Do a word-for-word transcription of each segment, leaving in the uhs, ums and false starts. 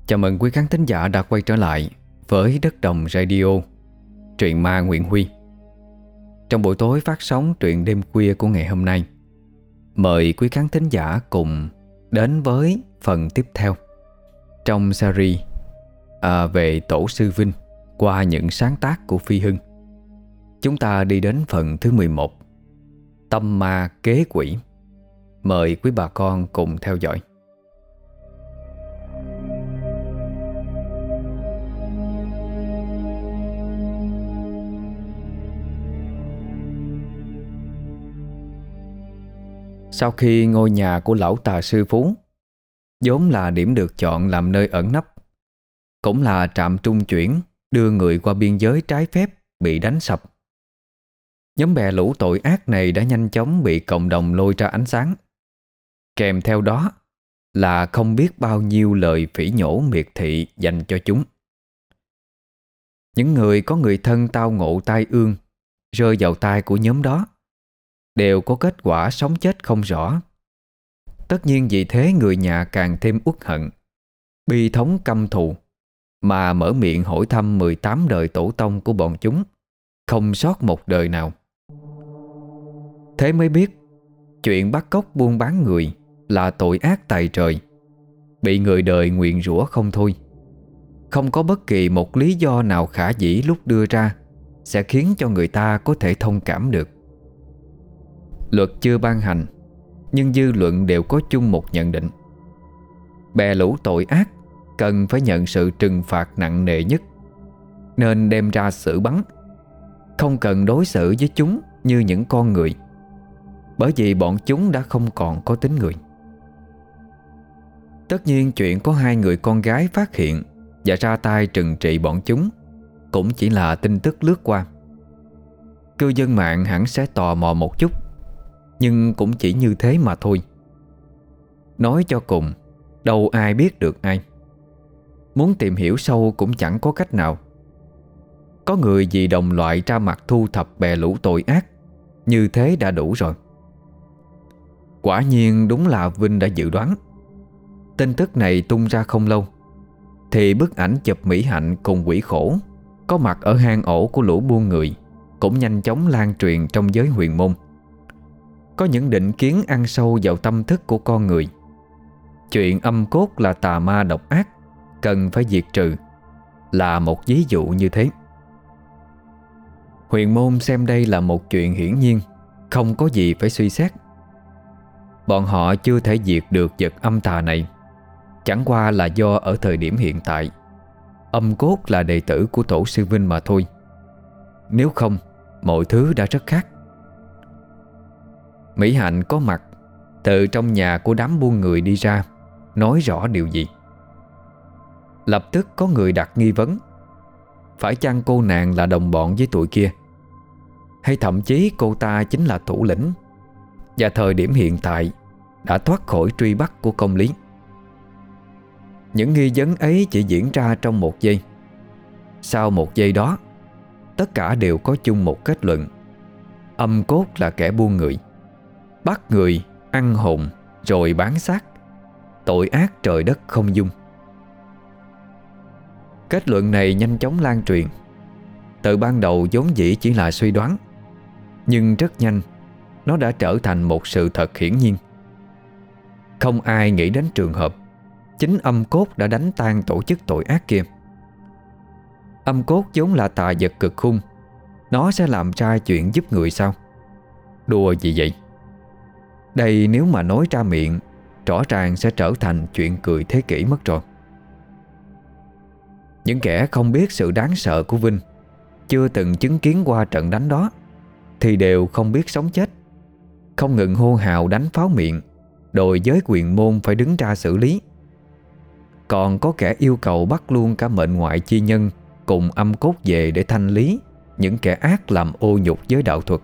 Chào mừng quý khán thính giả đã quay trở lại với Đất Đồng Radio, truyện ma Nguyễn Huy. Trong buổi tối phát sóng truyện đêm khuya của ngày hôm nay, mời quý khán thính giả cùng đến với phần tiếp theo trong series à, về Tổ sư Vinh qua những sáng tác của Phi Hưng. Chúng ta đi đến phần thứ mười một, Tâm ma kế quỷ. Mời quý bà con cùng theo dõi. Sau khi ngôi nhà của lão tà sư Phú vốn là điểm được chọn làm nơi ẩn nấp, cũng là trạm trung chuyển đưa người qua biên giới trái phép bị đánh sập, nhóm bè lũ tội ác này đã nhanh chóng bị cộng đồng lôi ra ánh sáng. Kèm theo đó là không biết bao nhiêu lời phỉ nhổ miệt thị dành cho chúng. Những người có người thân tao ngộ tai ương rơi vào tay của nhóm đó đều có kết quả sống chết không rõ. Tất nhiên vì thế người nhà càng thêm uất hận, bi thống căm thù, mà mở miệng hỏi thăm mười tám đời tổ tông của bọn chúng, không sót một đời nào. Thế mới biết chuyện bắt cóc buôn bán người là tội ác tày trời, bị người đời nguyền rủa không thôi. Không có bất kỳ một lý do nào khả dĩ lúc đưa ra sẽ khiến cho người ta có thể thông cảm được. Luật chưa ban hành, nhưng dư luận đều có chung một nhận định: bè lũ tội ác cần phải nhận sự trừng phạt nặng nề nhất, nên đem ra xử bắn, không cần đối xử với chúng như những con người, bởi vì bọn chúng đã không còn có tính người. Tất nhiên chuyện có hai người con gái phát hiện và ra tay trừng trị bọn chúng cũng chỉ là tin tức lướt qua. Cư dân mạng hẳn sẽ tò mò một chút, nhưng cũng chỉ như thế mà thôi. Nói cho cùng, đâu ai biết được ai. Muốn tìm hiểu sâu cũng chẳng có cách nào. Có người vì đồng loại ra mặt thu thập bè lũ tội ác, như thế đã đủ rồi. Quả nhiên đúng là Vinh đã dự đoán. Tin tức này tung ra không lâu thì bức ảnh chụp Mỹ Hạnh cùng quỷ khổ có mặt ở hang ổ của lũ buôn người cũng nhanh chóng lan truyền trong giới huyền môn. Có những định kiến ăn sâu vào tâm thức của con người. Chuyện âm cốt là tà ma độc ác, cần phải diệt trừ, là một ví dụ như thế. Huyền môn xem đây là một chuyện hiển nhiên, không có gì phải suy xét. Bọn họ chưa thể diệt được vật âm tà này, chẳng qua là do ở thời điểm hiện tại âm cốt là đệ tử của Tổ sư Vinh mà thôi. Nếu không, mọi thứ đã rất khác. Mỹ Hạnh có mặt từ trong nhà của đám buôn người đi ra, nói rõ điều gì. Lập tức có người đặt nghi vấn: phải chăng cô nàng là đồng bọn với tụi kia, hay thậm chí cô ta chính là thủ lĩnh, và thời điểm hiện tại đã thoát khỏi truy bắt của công lý. Những nghi vấn ấy chỉ diễn ra trong một giây. Sau một giây đó, tất cả đều có chung một kết luận: âm cốt là kẻ buôn người, bắt người, ăn hồn, rồi bán xác, tội ác trời đất không dung. Kết luận này nhanh chóng lan truyền. Từ ban đầu vốn dĩ chỉ là suy đoán, nhưng rất nhanh nó đã trở thành một sự thật hiển nhiên. Không ai nghĩ đến trường hợp chính âm cốt đã đánh tan tổ chức tội ác kia. Âm cốt vốn là tà vật cực hung, nó sẽ làm ra chuyện giúp người sao? Đùa gì vậy? Đây nếu mà nói ra miệng, rõ ràng sẽ trở thành chuyện cười thế kỷ mất rồi. Những kẻ không biết sự đáng sợ của Vinh, chưa từng chứng kiến qua trận đánh đó, thì đều không biết sống chết, không ngừng hô hào đánh pháo miệng, đòi giới quyền môn phải đứng ra xử lý. Còn có kẻ yêu cầu bắt luôn cả mệnh ngoại chi nhân cùng âm cốt về để thanh lý những kẻ ác làm ô nhục giới đạo thuật.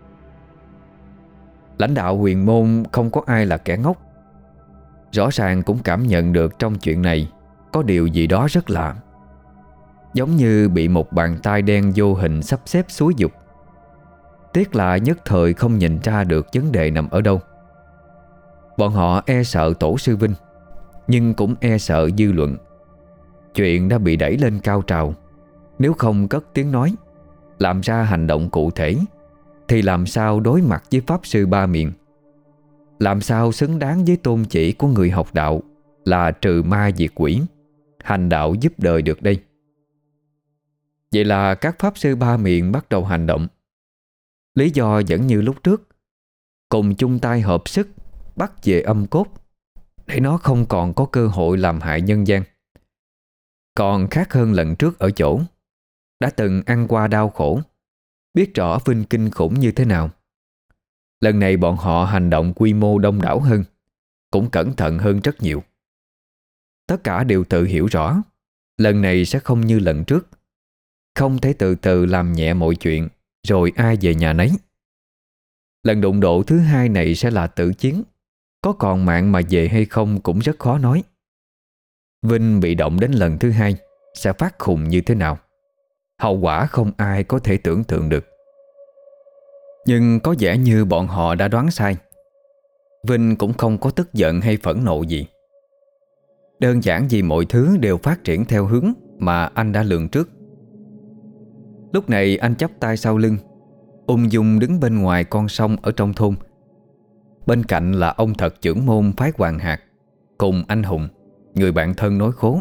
Lãnh đạo huyền môn không có ai là kẻ ngốc. Rõ ràng cũng cảm nhận được trong chuyện này có điều gì đó rất lạ, giống như bị một bàn tay đen vô hình sắp xếp xúi giục. Tiếc là nhất thời không nhìn ra được vấn đề nằm ở đâu. Bọn họ e sợ Tổ sư Vinh, nhưng cũng e sợ dư luận. Chuyện đã bị đẩy lên cao trào. Nếu không cất tiếng nói, làm ra hành động cụ thể, thì làm sao đối mặt với Pháp Sư Ba Miệng? Làm sao xứng đáng với tôn chỉ của người học đạo là trừ ma diệt quỷ, hành đạo giúp đời được đây? Vậy là các Pháp Sư Ba Miệng bắt đầu hành động. Lý do vẫn như lúc trước, cùng chung tay hợp sức bắt về âm cốt, để nó không còn có cơ hội làm hại nhân gian. Còn khác hơn lần trước ở chỗ, đã từng ăn qua đau khổ, biết rõ Vinh kinh khủng như thế nào. Lần này bọn họ hành động quy mô đông đảo hơn, cũng cẩn thận hơn rất nhiều. Tất cả đều tự hiểu rõ lần này sẽ không như lần trước, không thể từ từ làm nhẹ mọi chuyện rồi ai về nhà nấy. Lần đụng độ thứ hai này sẽ là tử chiến, có còn mạng mà về hay không cũng rất khó nói. Vinh bị động đến lần thứ hai sẽ phát khùng như thế nào, hậu quả không ai có thể tưởng tượng được. Nhưng có vẻ như bọn họ đã đoán sai. Vinh cũng không có tức giận hay phẫn nộ gì. Đơn giản vì mọi thứ đều phát triển theo hướng mà anh đã lường trước. Lúc này anh chắp tay sau lưng, ung dung đứng bên ngoài con sông ở trong thôn. Bên cạnh là ông Thật trưởng môn phái Hoàng Hạt cùng anh Hùng, người bạn thân nói khố.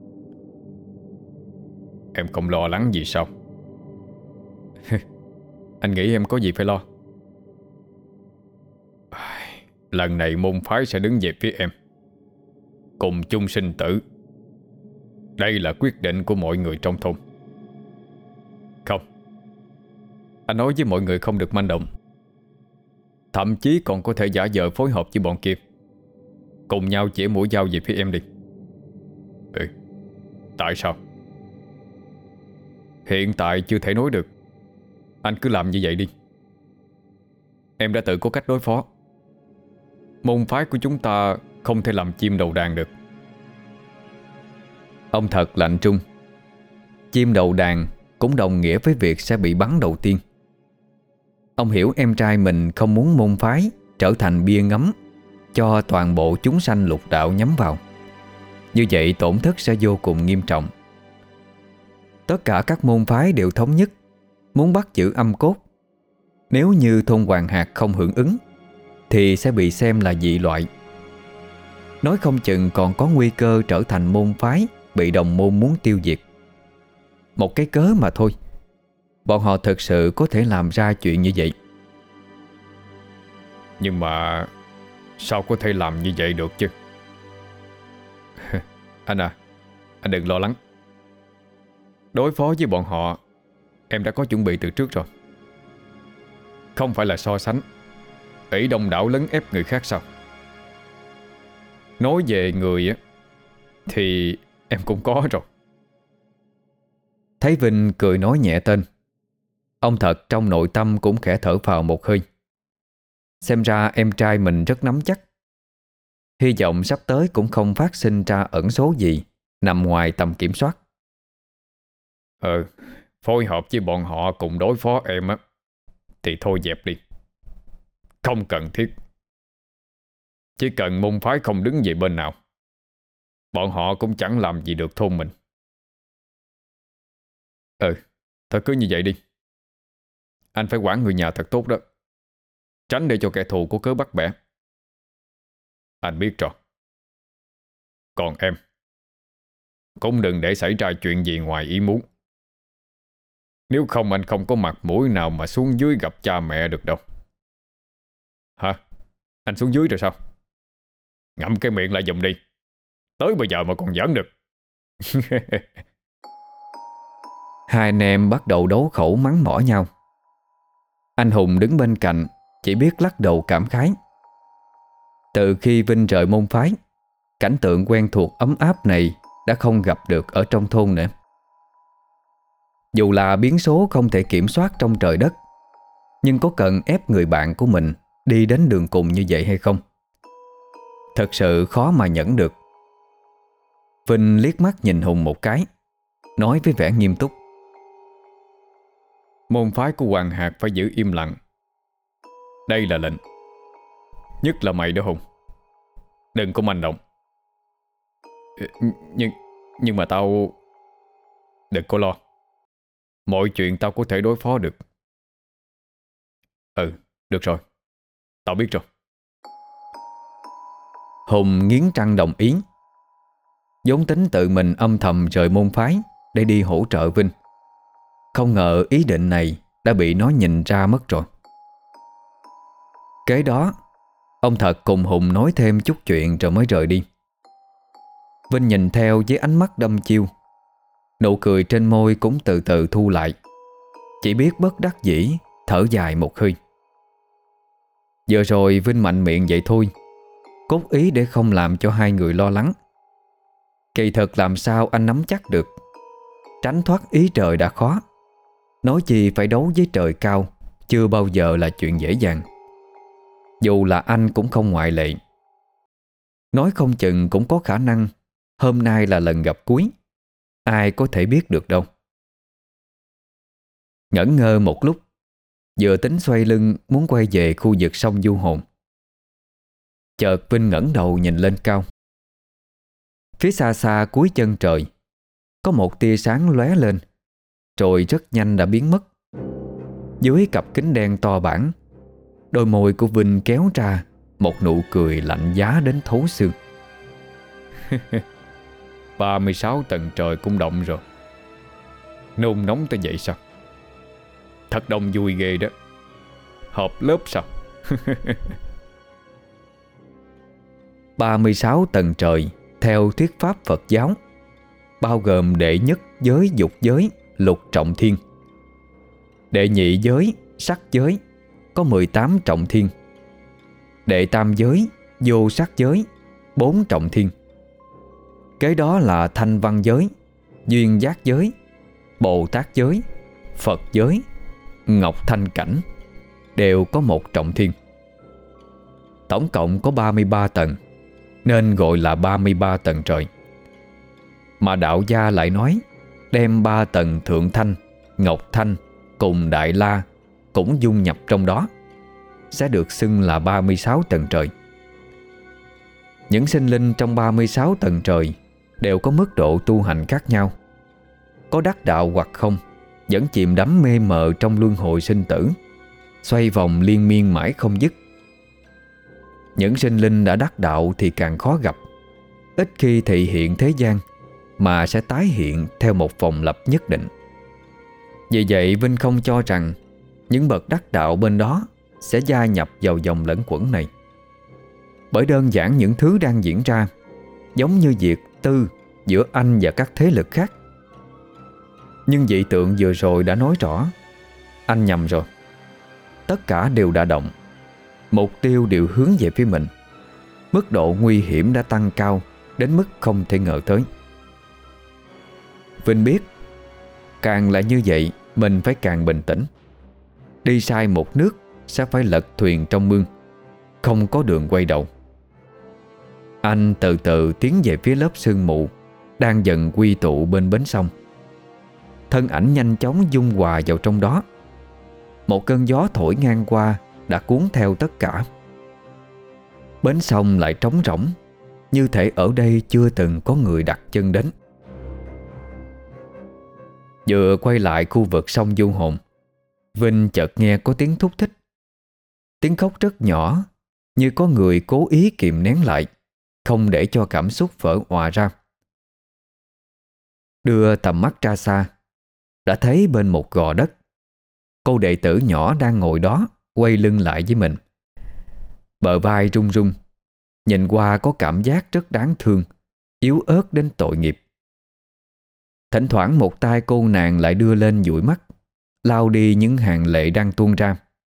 Em không lo lắng gì sao? Anh nghĩ em có gì phải lo. Lần này môn phái sẽ đứng về phía em, cùng chung sinh tử. Đây là quyết định của mọi người trong thôn. Không, anh nói với mọi người không được manh động, thậm chí còn có thể giả vờ phối hợp với bọn kia, cùng nhau chĩa mũi dao về phía em đi. Ừ, tại sao? Hiện tại chưa thể nói được. Anh cứ làm như vậy đi. Em đã tự có cách đối phó. Môn phái của chúng ta không thể làm chim đầu đàn được. Ông Thật lạnh trung. Chim đầu đàn cũng đồng nghĩa với việc sẽ bị bắn đầu tiên. Ông hiểu em trai mình không muốn môn phái trở thành bia ngắm cho toàn bộ chúng sanh lục đạo nhắm vào. Như vậy tổn thất sẽ vô cùng nghiêm trọng. Tất cả các môn phái đều thống nhất muốn bắt giữ âm cốt. Nếu như thôn Hoàng Hạt không hưởng ứng thì sẽ bị xem là dị loại. Nói không chừng còn có nguy cơ trở thành môn phái bị đồng môn muốn tiêu diệt. Một cái cớ mà thôi, bọn họ thực sự có thể làm ra chuyện như vậy. Nhưng mà sao có thể làm như vậy được chứ? Anh à, anh đừng lo lắng. Đối phó với bọn họ, em đã có chuẩn bị từ trước rồi. Không phải là so sánh, ỷ đông đảo lấn ép người khác sao? Nói về người á, thì em cũng có rồi. Thấy Vinh cười nói nhẹ tên, ông Thật trong nội tâm cũng khẽ thở phào một hơi. Xem ra em trai mình rất nắm chắc. Hy vọng sắp tới cũng không phát sinh ra ẩn số gì nằm ngoài tầm kiểm soát. Ừ, phối hợp với bọn họ cùng đối phó em á thì thôi dẹp đi. Không cần thiết. Chỉ cần môn phái không đứng về bên nào, bọn họ cũng chẳng làm gì được thôn mình. Ừ, thôi cứ như vậy đi. Anh phải quản người nhà thật tốt đó, tránh để cho kẻ thù có cớ bắt bẻ. Anh biết rồi. Còn em, cũng đừng để xảy ra chuyện gì ngoài ý muốn. Nếu không anh không có mặt mũi nào mà xuống dưới gặp cha mẹ được đâu. Hả? Anh xuống dưới rồi sao? Ngậm cái miệng lại giùm đi. Tới bây giờ mà còn giỡn được. Hai anh em bắt đầu đấu khẩu mắng mỏ nhau. Anh Hùng đứng bên cạnh chỉ biết lắc đầu cảm khái. Từ khi Vinh rời môn phái, cảnh tượng quen thuộc ấm áp này đã không gặp được ở trong thôn nữa. Dù là biến số không thể kiểm soát trong trời đất, nhưng có cần ép người bạn của mình đi đến đường cùng như vậy hay không? Thật sự khó mà nhẫn được. Vinh liếc mắt nhìn Hùng một cái, nói với vẻ nghiêm túc: Môn phái của Hoàng Hạt phải giữ im lặng. Đây là lệnh. Nhất là mày đó Hùng, đừng có manh động. Nhưng Nhưng mà tao... Đừng có lo. Mọi chuyện tao có thể đối phó được. Ừ, được rồi. Tao biết rồi. Hùng nghiến răng đồng ý. vốn tính tự mình âm thầm rời môn phái để đi hỗ trợ Vinh. Không ngờ ý định này đã bị nó nhìn ra mất rồi. Kế đó, ông Thật cùng Hùng nói thêm chút chuyện rồi mới rời đi. Vinh nhìn theo với ánh mắt đăm chiêu. Nụ cười trên môi cũng từ từ thu lại. Chỉ biết bất đắc dĩ thở dài một hơi. Vừa rồi Vinh mạnh miệng vậy thôi, cốt ý để không làm cho hai người lo lắng. Kỳ thực làm sao anh nắm chắc được. Tránh thoát ý trời đã khó, nói chi phải đấu với trời cao chưa bao giờ là chuyện dễ dàng. Dù là anh cũng không ngoại lệ. Nói không chừng cũng có khả năng hôm nay là lần gặp cuối. Ai có thể biết được đâu. Ngẩn ngơ một lúc, vừa tính xoay lưng muốn quay về khu vực sông Du Hồn, chợt Vinh ngẩng đầu nhìn lên cao. Phía xa xa cuối chân trời có một tia sáng lóe lên, rồi rất nhanh đã biến mất. Dưới cặp kính đen to bản, đôi môi của Vinh kéo ra một nụ cười lạnh giá đến thấu xương. ba mươi sáu tầng trời cũng động rồi. Nôn nóng tới vậy sao? Thật đông vui ghê đó. Họp lớp sao? ba mươi sáu tầng trời theo thuyết pháp Phật giáo bao gồm đệ nhất giới dục giới lục trọng thiên, đệ nhị giới sắc giới có mười tám trọng thiên, đệ tam giới vô sắc giới bốn trọng thiên. Kế đó là thanh văn giới, duyên giác giới, Bồ Tát giới, Phật giới, ngọc thanh cảnh đều có một trọng thiên. Tổng cộng có ba mươi ba tầng, nên gọi là ba mươi ba tầng trời. Mà đạo gia lại nói đem ba tầng thượng thanh, ngọc thanh cùng đại la cũng dung nhập trong đó, sẽ được xưng là ba mươi sáu tầng trời. Những sinh linh trong ba mươi sáu tầng trời đều có mức độ tu hành khác nhau. Có đắc đạo hoặc không, vẫn chìm đắm mê mờ trong luân hồi sinh tử, xoay vòng liên miên mãi không dứt. Những sinh linh đã đắc đạo thì càng khó gặp, ít khi thị hiện thế gian, mà sẽ tái hiện theo một vòng lặp nhất định. Vì vậy Vinh không cho rằng những bậc đắc đạo bên đó sẽ gia nhập vào dòng lẫn quẩn này. Bởi đơn giản những thứ đang diễn ra giống như việc tư giữa anh và các thế lực khác. Nhưng vị tượng vừa rồi đã nói rõ, anh nhầm rồi. Tất cả đều đã động, mục tiêu đều hướng về phía mình. Mức độ nguy hiểm đã tăng cao đến mức không thể ngờ tới. Vinh biết, càng là như vậy mình phải càng bình tĩnh. Đi sai một nước sẽ phải lật thuyền trong mương, không có đường quay đầu. Anh từ từ tiến về phía lớp sương mù đang dần quy tụ bên bến sông. Thân ảnh nhanh chóng dung hòa vào trong đó. Một cơn gió thổi ngang qua đã cuốn theo tất cả. Bến sông lại trống rỗng, như thể ở đây chưa từng có người đặt chân đến. Vừa quay lại khu vực sông Du Hồn, Vinh chợt nghe có tiếng thúc thích. Tiếng khóc rất nhỏ, như có người cố ý kìm nén lại, không để cho cảm xúc vỡ òa ra. Đưa tầm mắt ra xa, đã thấy bên một gò đất, cô đệ tử nhỏ đang ngồi đó, quay lưng lại với mình. Bờ vai run run, nhìn qua có cảm giác rất đáng thương, yếu ớt đến tội nghiệp. Thỉnh thoảng một tay cô nàng lại đưa lên dụi mắt, lau đi những hàng lệ đang tuôn ra.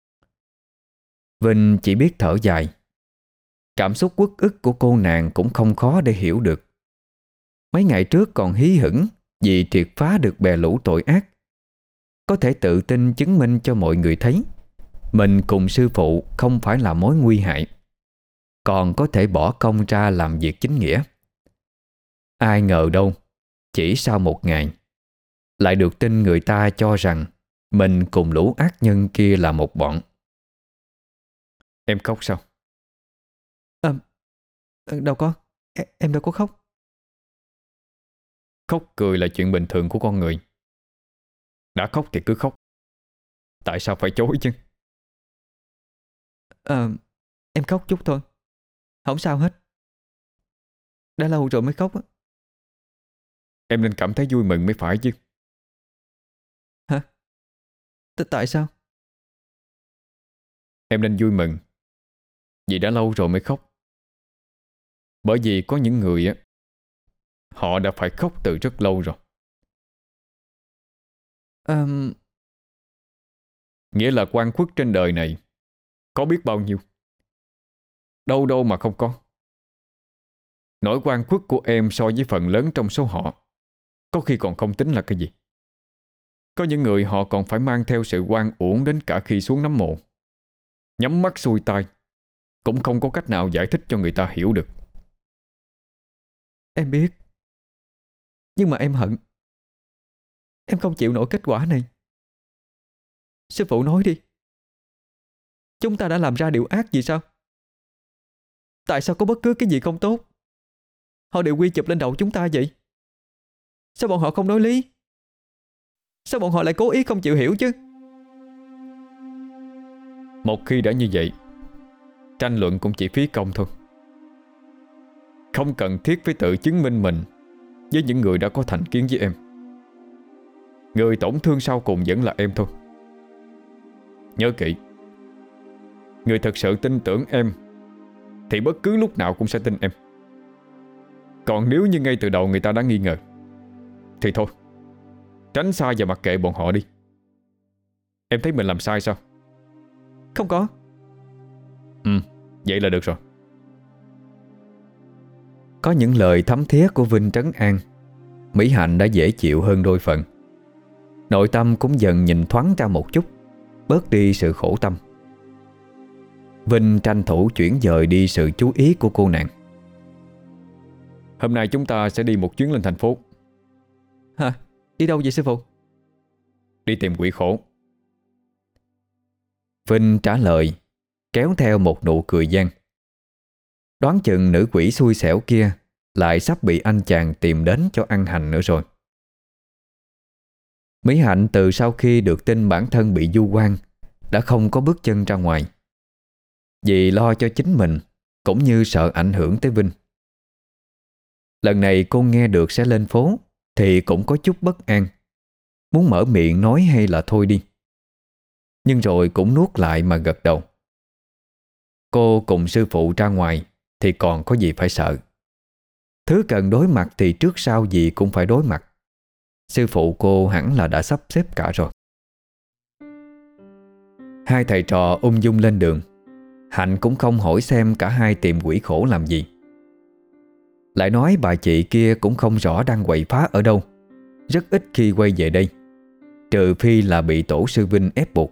Vinh chỉ biết thở dài. Cảm xúc uất ức của cô nàng cũng không khó để hiểu được. Mấy ngày trước còn hí hửng vì triệt phá được bè lũ tội ác, có thể tự tin chứng minh cho mọi người thấy mình cùng sư phụ không phải là mối nguy hại, còn có thể bỏ công ra làm việc chính nghĩa. Ai ngờ đâu, chỉ sau một ngày lại được tin người ta cho rằng mình cùng lũ ác nhân kia là một bọn. Em khóc sao? À, đâu có, em đâu có khóc. Khóc cười là chuyện bình thường của con người. Đã khóc thì cứ khóc. Tại sao phải chối chứ? Ờ, em khóc chút thôi, không sao hết. Đã lâu rồi mới khóc á. Em nên cảm thấy vui mừng mới phải chứ. Hả? T- Tại sao? Em nên vui mừng vì đã lâu rồi mới khóc. Bởi vì có những người á, họ đã phải khóc từ rất lâu rồi. Ờm, Nghĩa là oan khuất trên đời này có biết bao nhiêu. Đâu đâu mà không có. Nỗi oan khuất của em so với phần lớn trong số họ có khi còn không tính là cái gì. Có những người họ còn phải mang theo sự oan uổng đến cả khi xuống nắm mộ. Nhắm mắt xuôi tai cũng không có cách nào giải thích cho người ta hiểu được. em biết. Nhưng mà em hận. Em không chịu nổi kết quả này. Sư phụ nói đi. Chúng ta đã làm ra điều ác gì sao? Tại sao có bất cứ cái gì không tốt họ đều quy chụp lên đầu chúng ta vậy? Sao bọn họ không nói lý? Sao bọn họ lại cố ý không chịu hiểu chứ? Một khi đã như vậy, tranh luận cũng chỉ phí công thôi. Không cần thiết phải tự chứng minh mình với những người đã có thành kiến với em. Người tổn thương sau cùng vẫn là em thôi. Nhớ kỹ, người thật sự tin tưởng em thì bất cứ lúc nào cũng sẽ tin em. Còn nếu như ngay từ đầu người ta đã nghi ngờ thì thôi, tránh xa và mặc kệ bọn họ đi. Em thấy mình làm sai sao? Không có. Ừ, vậy là được rồi. Có những lời thấm thía của Vinh trấn an, Mỹ Hạnh đã dễ chịu hơn đôi phần. Nội tâm cũng dần nhìn thoáng ra một chút, bớt đi sự khổ tâm. Vinh tranh thủ chuyển dời đi sự chú ý của cô nàng. Hôm nay chúng ta sẽ đi một chuyến lên thành phố. Hả? Đi đâu vậy sư phụ? Đi tìm quỷ khổ. Vinh trả lời, kéo theo một nụ cười gian. Đoán chừng nữ quỷ xui xẻo kia lại sắp bị anh chàng tìm đến cho ăn hành nữa rồi. Mỹ Hạnh từ sau khi được tin bản thân bị vu oan đã không có bước chân ra ngoài, vì lo cho chính mình cũng như sợ ảnh hưởng tới Vinh. Lần này cô nghe được sẽ lên phố thì cũng có chút bất an, muốn mở miệng nói hay là thôi đi. Nhưng rồi cũng nuốt lại mà gật đầu. Cô cùng sư phụ ra ngoài thì còn có gì phải sợ. Thứ cần đối mặt thì trước sau gì cũng phải đối mặt. Sư phụ cô hẳn là đã sắp xếp cả rồi. Hai thầy trò ung dung lên đường. Hạnh cũng không hỏi xem cả hai tìm quỷ khổ làm gì. Lại nói bà chị kia cũng không rõ đang quậy phá ở đâu, rất ít khi quay về đây, trừ phi là bị tổ sư Vinh ép buộc.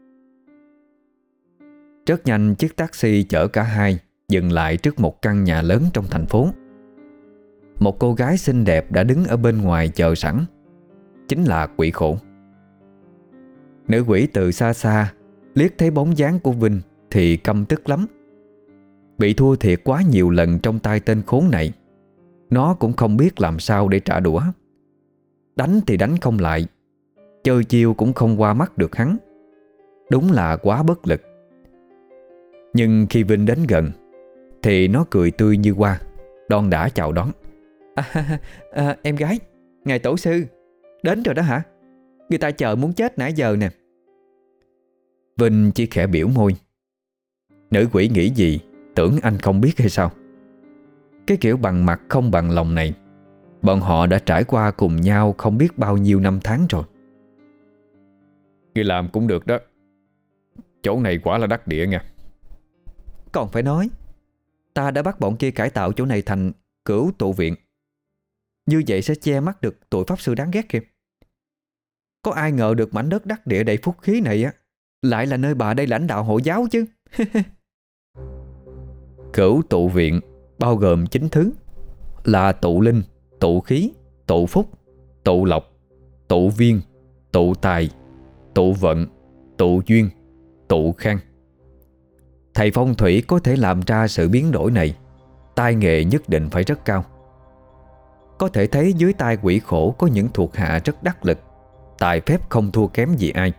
Rất nhanh chiếc taxi chở cả hai dừng lại trước một căn nhà lớn trong thành phố. Một cô gái xinh đẹp đã đứng ở bên ngoài chờ sẵn, chính là quỷ khổ. Nữ quỷ từ xa xa liếc thấy bóng dáng của Vinh thì căm tức lắm. Bị thua thiệt quá nhiều lần trong tay tên khốn này, nó cũng không biết làm sao để trả đũa. Đánh thì đánh không lại, chơi chiêu cũng không qua mắt được hắn. Đúng là quá bất lực. Nhưng khi Vinh đến gần thì nó cười tươi như hoa, đon đả chào đón. à, à, Em gái, ngài tổ sư đến rồi đó hả? Người ta chờ muốn chết nãy giờ nè. Vinh chỉ khẽ biểu môi. Nữ quỷ nghĩ gì, tưởng anh không biết hay sao? Cái kiểu bằng mặt không bằng lòng này, bọn họ đã trải qua cùng nhau không biết bao nhiêu năm tháng rồi. Người làm cũng được đó. Chỗ này quả là đắc địa nha. Còn phải nói, ta đã bắt bọn kia cải tạo chỗ này thành cửu tụ viện. Như vậy sẽ che mắt được tụi pháp sư đáng ghét kia. Có ai ngờ được mảnh đất đắc địa đầy phúc khí này á lại là nơi bà đây lãnh đạo hộ giáo chứ. Cửu tụ viện bao gồm chín thứ là tụ linh, tụ khí, tụ phúc, tụ lộc, tụ viên, tụ tài, tụ vận, tụ duyên, tụ khang. Thầy phong thủy có thể làm ra sự biến đổi này, tay nghề nhất định phải rất cao. Có thể thấy dưới tay quỷ khổ có những thuộc hạ rất đắc lực, tài phép không thua kém gì ai.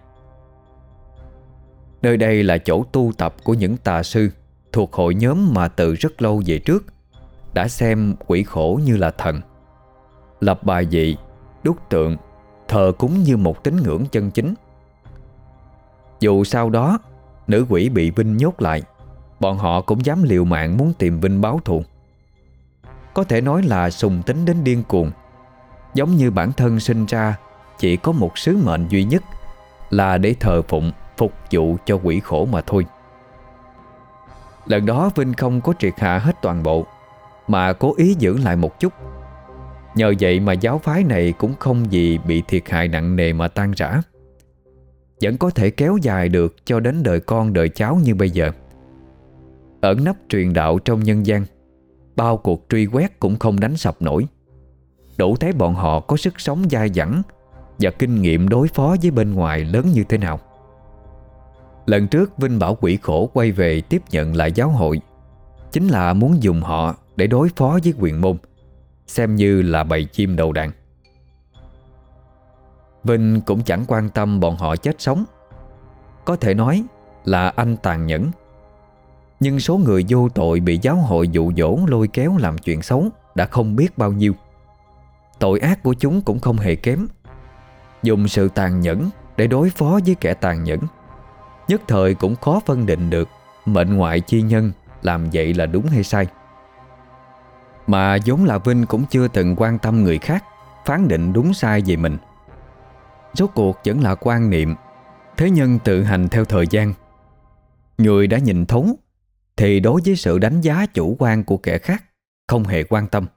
Nơi đây là chỗ tu tập của những tà sư thuộc hội nhóm mà từ rất lâu về trước đã xem quỷ khổ như là thần, lập bài vị, đúc tượng, thờ cúng như một tín ngưỡng chân chính. Dù sau đó nữ quỷ bị Vinh nhốt lại, bọn họ cũng dám liều mạng muốn tìm Vinh báo thù. Có thể nói là sùng tính đến điên cuồng, giống như bản thân sinh ra chỉ có một sứ mệnh duy nhất là để thờ phụng, phục vụ cho quỷ khổ mà thôi. Lần đó Vinh không có triệt hạ hết toàn bộ, mà cố ý giữ lại một chút. Nhờ vậy mà giáo phái này cũng không gì bị thiệt hại nặng nề mà tan rã, vẫn có thể kéo dài được cho đến đời con đời cháu như bây giờ. Ẩn nấp truyền đạo trong nhân gian, bao cuộc truy quét cũng không đánh sập nổi. Đủ thấy bọn họ có sức sống dai dẳng và kinh nghiệm đối phó với bên ngoài lớn như thế nào. Lần trước Vinh bảo quỷ khổ quay về tiếp nhận lại giáo hội, chính là muốn dùng họ để đối phó với quyền môn, xem như là bầy chim đầu đàn. Vinh cũng chẳng quan tâm bọn họ chết sống. Có thể nói là anh tàn nhẫn, nhưng số người vô tội bị giáo hội dụ dỗ lôi kéo làm chuyện xấu đã không biết bao nhiêu. Tội ác của chúng cũng không hề kém. Dùng sự tàn nhẫn để đối phó với kẻ tàn nhẫn, nhất thời cũng khó phân định được mệnh ngoại chi nhân làm vậy là đúng hay sai. Mà vốn là Vinh cũng chưa từng quan tâm người khác phán định đúng sai về mình. Rốt cuộc vẫn là quan niệm thế nhân tự hành theo thời gian. Người đã nhìn thấu thì đối với sự đánh giá chủ quan của kẻ khác không hề quan tâm.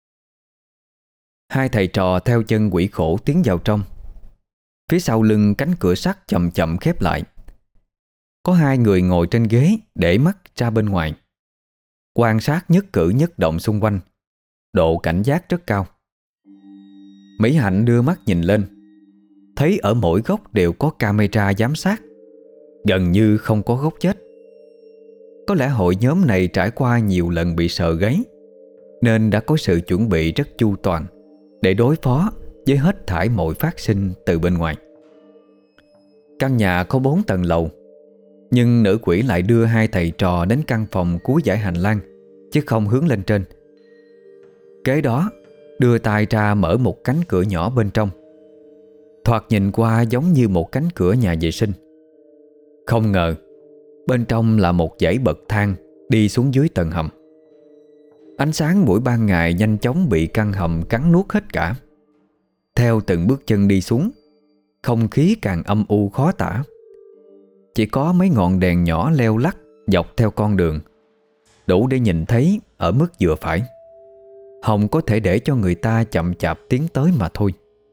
Hai thầy trò theo chân quỷ khổ tiến vào trong. Phía sau lưng cánh cửa sắt chậm chậm khép lại. Có hai người ngồi trên ghế để mắt ra bên ngoài, quan sát nhất cử nhất động xung quanh, độ cảnh giác rất cao. Mỹ Hạnh đưa mắt nhìn lên, thấy ở mỗi góc đều có camera giám sát, gần như không có góc chết. Có lẽ hội nhóm này trải qua nhiều lần bị sờ gáy, nên đã có sự chuẩn bị rất chu toàn để đối phó với hết thảy mọi phát sinh từ bên ngoài. Căn nhà có bốn tầng lầu, nhưng nữ quỷ lại đưa hai thầy trò đến căn phòng cuối dãy hành lang, chứ không hướng lên trên. Kế đó đưa tay ra mở một cánh cửa nhỏ bên trong. Thoạt nhìn qua giống như một cánh cửa nhà vệ sinh. Không ngờ bên trong là một dãy bậc thang đi xuống dưới tầng hầm. Ánh sáng buổi ban ngày nhanh chóng bị căn hầm cắn nuốt hết cả. Theo từng bước chân đi xuống, không khí càng âm u khó tả. Chỉ có mấy ngọn đèn nhỏ leo lắc dọc theo con đường, đủ để nhìn thấy ở mức vừa phải, không có thể để cho người ta chậm chạp tiến tới mà thôi.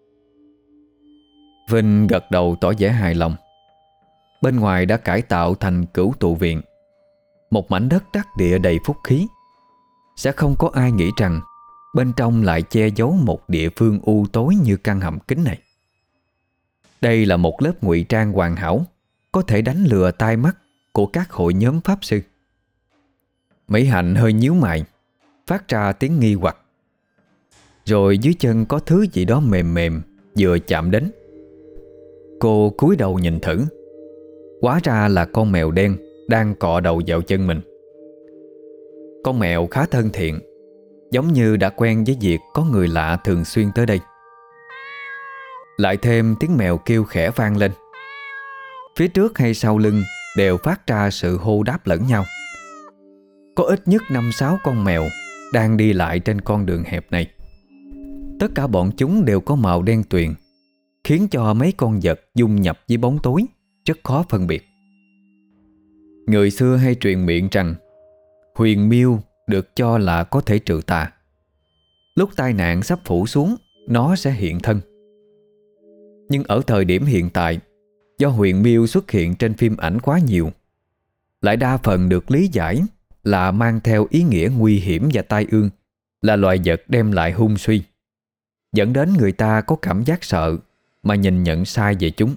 Vinh gật đầu tỏ vẻ hài lòng. Bên ngoài đã cải tạo thành cửu tụ viện, một mảnh đất đắc địa đầy phúc khí. Sẽ không có ai nghĩ rằng bên trong lại che giấu một địa phương u tối như căn hầm kín này. Đây là một lớp ngụy trang hoàn hảo, có thể đánh lừa tai mắt của các hội nhóm pháp sư. Mỹ Hạnh hơi nhíu mày, phát ra tiếng nghi hoặc. Rồi dưới chân có thứ gì đó mềm mềm vừa chạm đến. Cô cúi đầu nhìn thử. Hóa ra là con mèo đen đang cọ đầu vào chân mình. Con mèo khá thân thiện, giống như đã quen với việc có người lạ thường xuyên tới đây. Lại thêm tiếng mèo kêu khẽ vang lên. Phía trước hay sau lưng đều phát ra sự hô đáp lẫn nhau. Có ít nhất năm sáu con mèo đang đi lại trên con đường hẹp này. Tất cả bọn chúng đều có màu đen tuyền, khiến cho mấy con vật dung nhập với bóng tối rất khó phân biệt. Người xưa hay truyền miệng rằng huyền miêu được cho là có thể trừ tà. Lúc tai nạn sắp phủ xuống, nó sẽ hiện thân. Nhưng ở thời điểm hiện tại, do huyền miêu xuất hiện trên phim ảnh quá nhiều, lại đa phần được lý giải là mang theo ý nghĩa nguy hiểm và tai ương, là loài vật đem lại hung suy, dẫn đến người ta có cảm giác sợ mà nhìn nhận sai về chúng.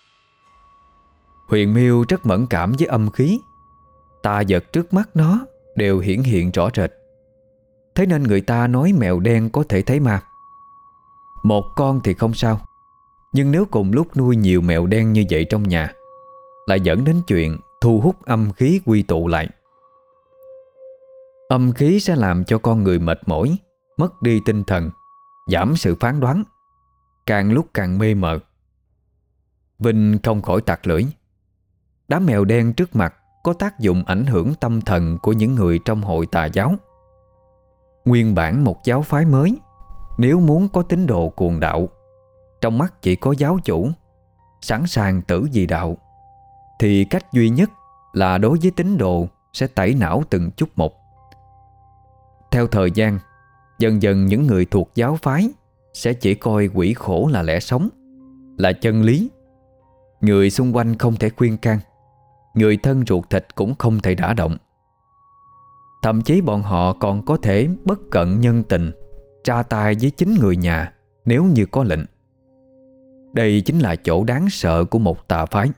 Huyền miêu rất mẫn cảm với âm khí. Tà vật trước mắt nó đều hiển hiện rõ rệt. Thế nên người ta nói mèo đen có thể thấy ma. Một con thì không sao, nhưng nếu cùng lúc nuôi nhiều mèo đen như vậy trong nhà, lại dẫn đến chuyện thu hút âm khí quy tụ lại. Âm khí sẽ làm cho con người mệt mỏi, mất đi tinh thần, giảm sự phán đoán, càng lúc càng mê mờ. Vinh không khỏi tặc lưỡi. Đám mèo đen trước mặt có tác dụng ảnh hưởng tâm thần của những người trong hội tà giáo. Nguyên bản một giáo phái mới, nếu muốn có tín đồ cuồng đạo, trong mắt chỉ có giáo chủ, sẵn sàng tử vì đạo, thì cách duy nhất là đối với tín đồ sẽ tẩy não từng chút một. Theo thời gian, dần dần những người thuộc giáo phái sẽ chỉ coi quỷ khổ là lẽ sống, là chân lý. Người xung quanh không thể khuyên can, người thân ruột thịt cũng không thể đả động. Thậm chí bọn họ còn có thể bất cận nhân tình, ra tay với chính người nhà nếu như có lệnh. Đây chính là chỗ đáng sợ của một tà phái.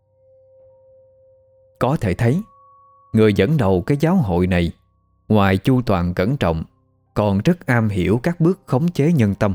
Có thể thấy, người dẫn đầu cái giáo hội này, ngoài chu toàn cẩn trọng, còn rất am hiểu các bước khống chế nhân tâm.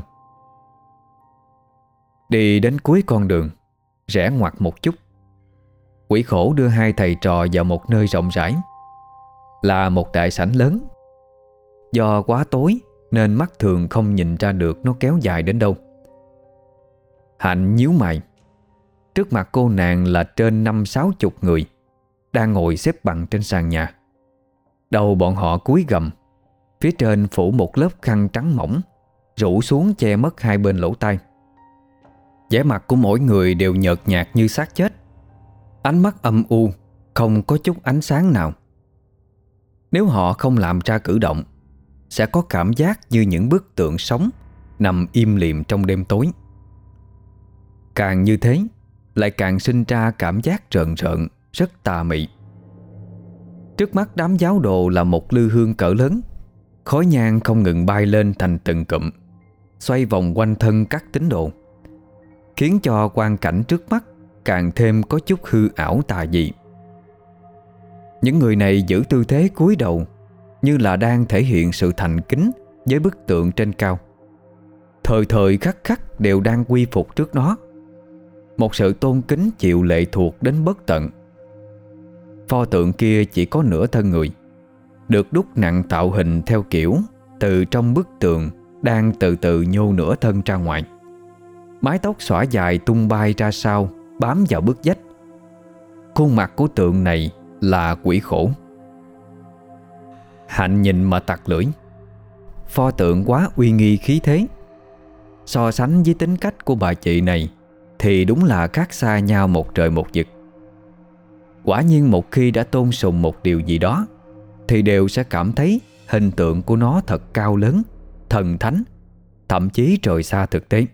Đi đến cuối con đường, rẽ ngoặt một chút, quỷ khổ đưa hai thầy trò vào một nơi rộng rãi, là một đại sảnh lớn. Do quá tối nên mắt thường không nhìn ra được nó kéo dài đến đâu. Hạnh nhíu mày. Trước mặt cô nàng là trên năm sáu chục người đang ngồi xếp bằng trên sàn nhà. Đầu bọn họ cúi gằm, phía trên phủ một lớp khăn trắng mỏng, rủ xuống che mất hai bên lỗ tai. Vẻ mặt của mỗi người đều nhợt nhạt như xác chết, ánh mắt âm u, không có chút ánh sáng nào. Nếu họ không làm ra cử động, sẽ có cảm giác như những bức tượng sống nằm im lìm trong đêm tối. Càng như thế, lại càng sinh ra cảm giác rợn rợn, rất tà mị. Trước mắt đám giáo đồ là một lư hương cỡ lớn, khói nhang không ngừng bay lên thành từng cụm, xoay vòng quanh thân các tín đồ, khiến cho quang cảnh trước mắt càng thêm có chút hư ảo tà dị. Những người này giữ tư thế cúi đầu, như là đang thể hiện sự thành kính với bức tượng trên cao. Thời thời khắc khắc đều đang quy phục trước nó, một sự tôn kính chịu lệ thuộc đến bất tận. Pho tượng kia chỉ có nửa thân người, được đúc nặng tạo hình theo kiểu từ trong bức tượng đang từ từ nhô nửa thân ra ngoài. Mái tóc xõa dài tung bay ra sau, bám vào bức vách. Khuôn mặt của tượng này là quỷ khổ. Hạnh nhìn mà tặc lưỡi. Pho tượng quá uy nghi khí thế, so sánh với tính cách của bà chị này thì đúng là khác xa nhau một trời một vực. Quả nhiên một khi đã tôn sùng một điều gì đó thì đều sẽ cảm thấy hình tượng của nó thật cao lớn, thần thánh, thậm chí rời xa thực tế.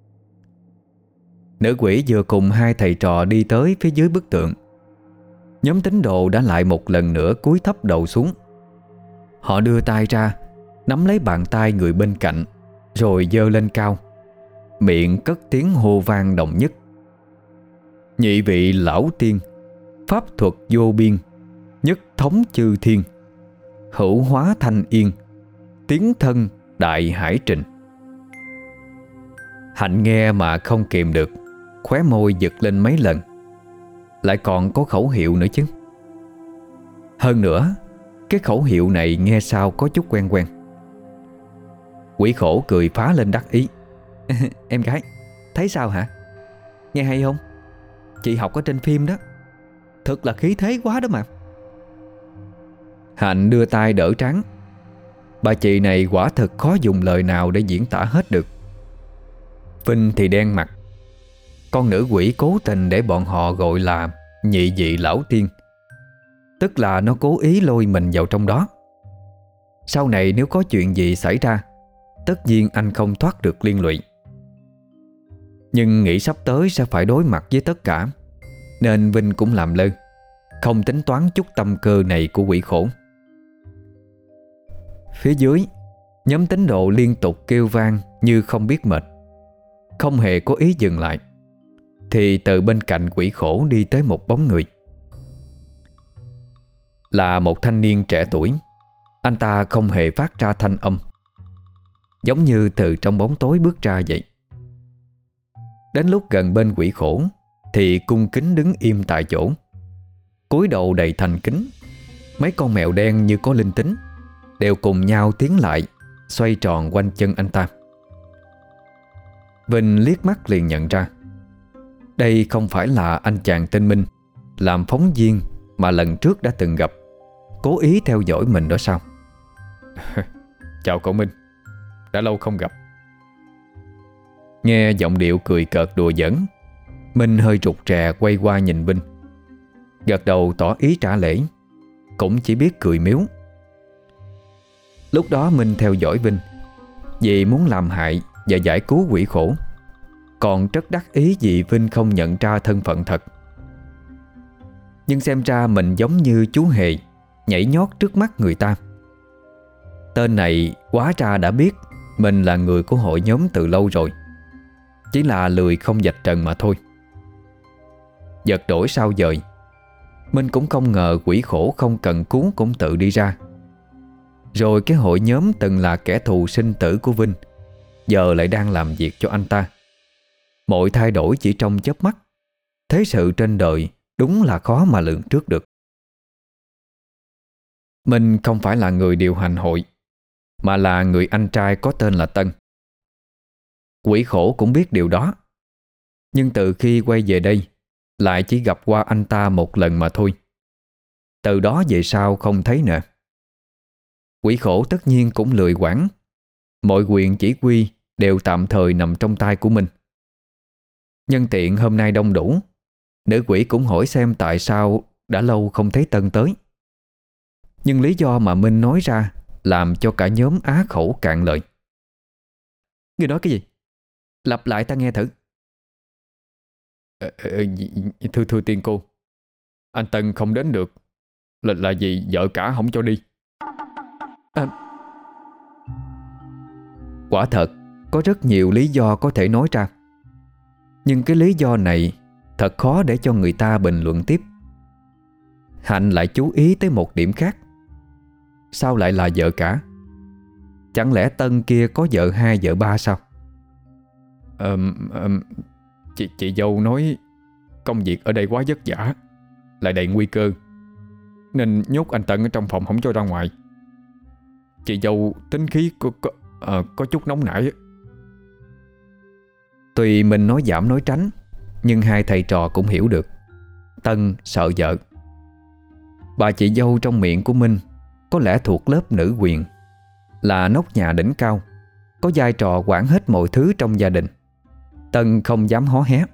Nữ quỷ vừa cùng hai thầy trò đi tới phía dưới bức tượng, nhóm tín đồ đã lại một lần nữa cúi thấp đầu xuống. Họ đưa tay ra, nắm lấy bàn tay người bên cạnh, rồi giơ lên cao, miệng cất tiếng hô vang đồng nhất: Nhị vị lão tiên, pháp thuật vô biên, nhất thống chư thiên, hữu hóa thanh yên, tiến thân đại hải trình. Hạnh nghe mà không kìm được, khóe môi giật lên mấy lần. Lại còn có khẩu hiệu nữa chứ. Hơn nữa, cái khẩu hiệu này nghe sao có chút quen quen. Quỷ khổ cười phá lên đắc ý. Em gái, thấy sao hả? Nghe hay không? Chị học ở trên phim đó. Thật là khí thế quá đó mà. Hạnh đưa tay đỡ trán. Bà chị này quả thật khó dùng lời nào để diễn tả hết được. Vinh thì đen mặt. Con nữ quỷ cố tình để bọn họ gọi là nhị vị lão tiên, tức là nó cố ý lôi mình vào trong đó. Sau này nếu có chuyện gì xảy ra, tất nhiên anh không thoát được liên lụy. Nhưng nghĩ sắp tới sẽ phải đối mặt với tất cả, nên Vinh cũng làm lơ, không tính toán chút tâm cơ này của quỷ khổ. Phía dưới, nhóm tín đồ liên tục kêu vang như không biết mệt, không hề có ý dừng lại. Thì từ bên cạnh quỷ khổ đi tới một bóng người. Là một thanh niên trẻ tuổi, Anh ta không hề phát ra thanh âm, giống như từ trong bóng tối bước ra vậy. Đến lúc gần bên quỷ khổ thì cung kính đứng im tại chỗ, cúi đầu đầy thành kính. Mấy con mèo đen như có linh tính đều cùng nhau tiến lại, xoay tròn quanh chân anh ta. Vinh liếc mắt liền nhận ra đây không phải là anh chàng tên Minh, làm phóng viên mà lần trước đã từng gặp, cố ý theo dõi mình đó sao? Chào cậu Minh, đã lâu không gặp. Nghe giọng điệu cười cợt đùa giỡn, Minh hơi rụt rè quay qua nhìn Vinh, gật đầu tỏ ý trả lễ, cũng chỉ biết cười miếu. Lúc đó Minh theo dõi Vinh vì muốn làm hại và giải cứu quỷ khổ, còn rất đắc ý vì Vinh không nhận ra thân phận thật. Nhưng xem ra mình giống như chú hề nhảy nhót trước mắt người ta. Tên này quá ra đã biết mình là người của hội nhóm từ lâu rồi, chỉ là lười không vạch trần mà thôi. Giật đổi sao dời, Minh cũng không ngờ quỷ khổ không cần cứu cũng tự đi ra. Rồi cái hội nhóm từng là kẻ thù sinh tử của Vinh giờ lại đang làm việc cho anh ta. Mọi thay đổi chỉ trong chớp mắt. Thế sự trên đời đúng là khó mà lường trước được. Minh không phải là người điều hành hội, mà là người anh trai có tên là Tân. Quỷ khổ cũng biết điều đó, nhưng từ khi quay về đây lại chỉ gặp qua anh ta một lần mà thôi. Từ đó về sau không thấy nữa. Quỷ khổ tất nhiên cũng lười quản, mọi quyền chỉ huy đều tạm thời nằm trong tay của mình. Nhân tiện hôm nay đông đủ, nữ quỷ cũng hỏi xem tại sao đã lâu không thấy Tân tới. Nhưng lý do mà Minh nói ra làm cho cả nhóm á khẩu cạn lời. Ngươi nói cái gì? Lặp lại ta nghe thử. ờ, ờ, Thưa thưa tiên cô, anh Tân không đến được là, là vì vợ cả không cho đi. À, quả thật có rất nhiều lý do có thể nói ra, nhưng cái lý do này thật khó để cho người ta bình luận tiếp. Hạnh lại chú ý tới một điểm khác. Sao lại là vợ cả? Chẳng lẽ Tân kia có vợ hai vợ ba sao? um, um, chị, chị dâu nói công việc ở đây quá vất vả, lại đầy nguy cơ, nên nhốt anh Tân ở trong phòng không cho ra ngoài. Chị dâu tính khí có, có, uh, có chút nóng nảy. Tuy mình nói giảm nói tránh, nhưng hai thầy trò cũng hiểu được Tân sợ vợ. Bà chị dâu trong miệng của Minh có lẽ thuộc lớp nữ quyền, là nóc nhà đỉnh cao, có vai trò quản hết mọi thứ trong gia đình. Tân không dám hó hé.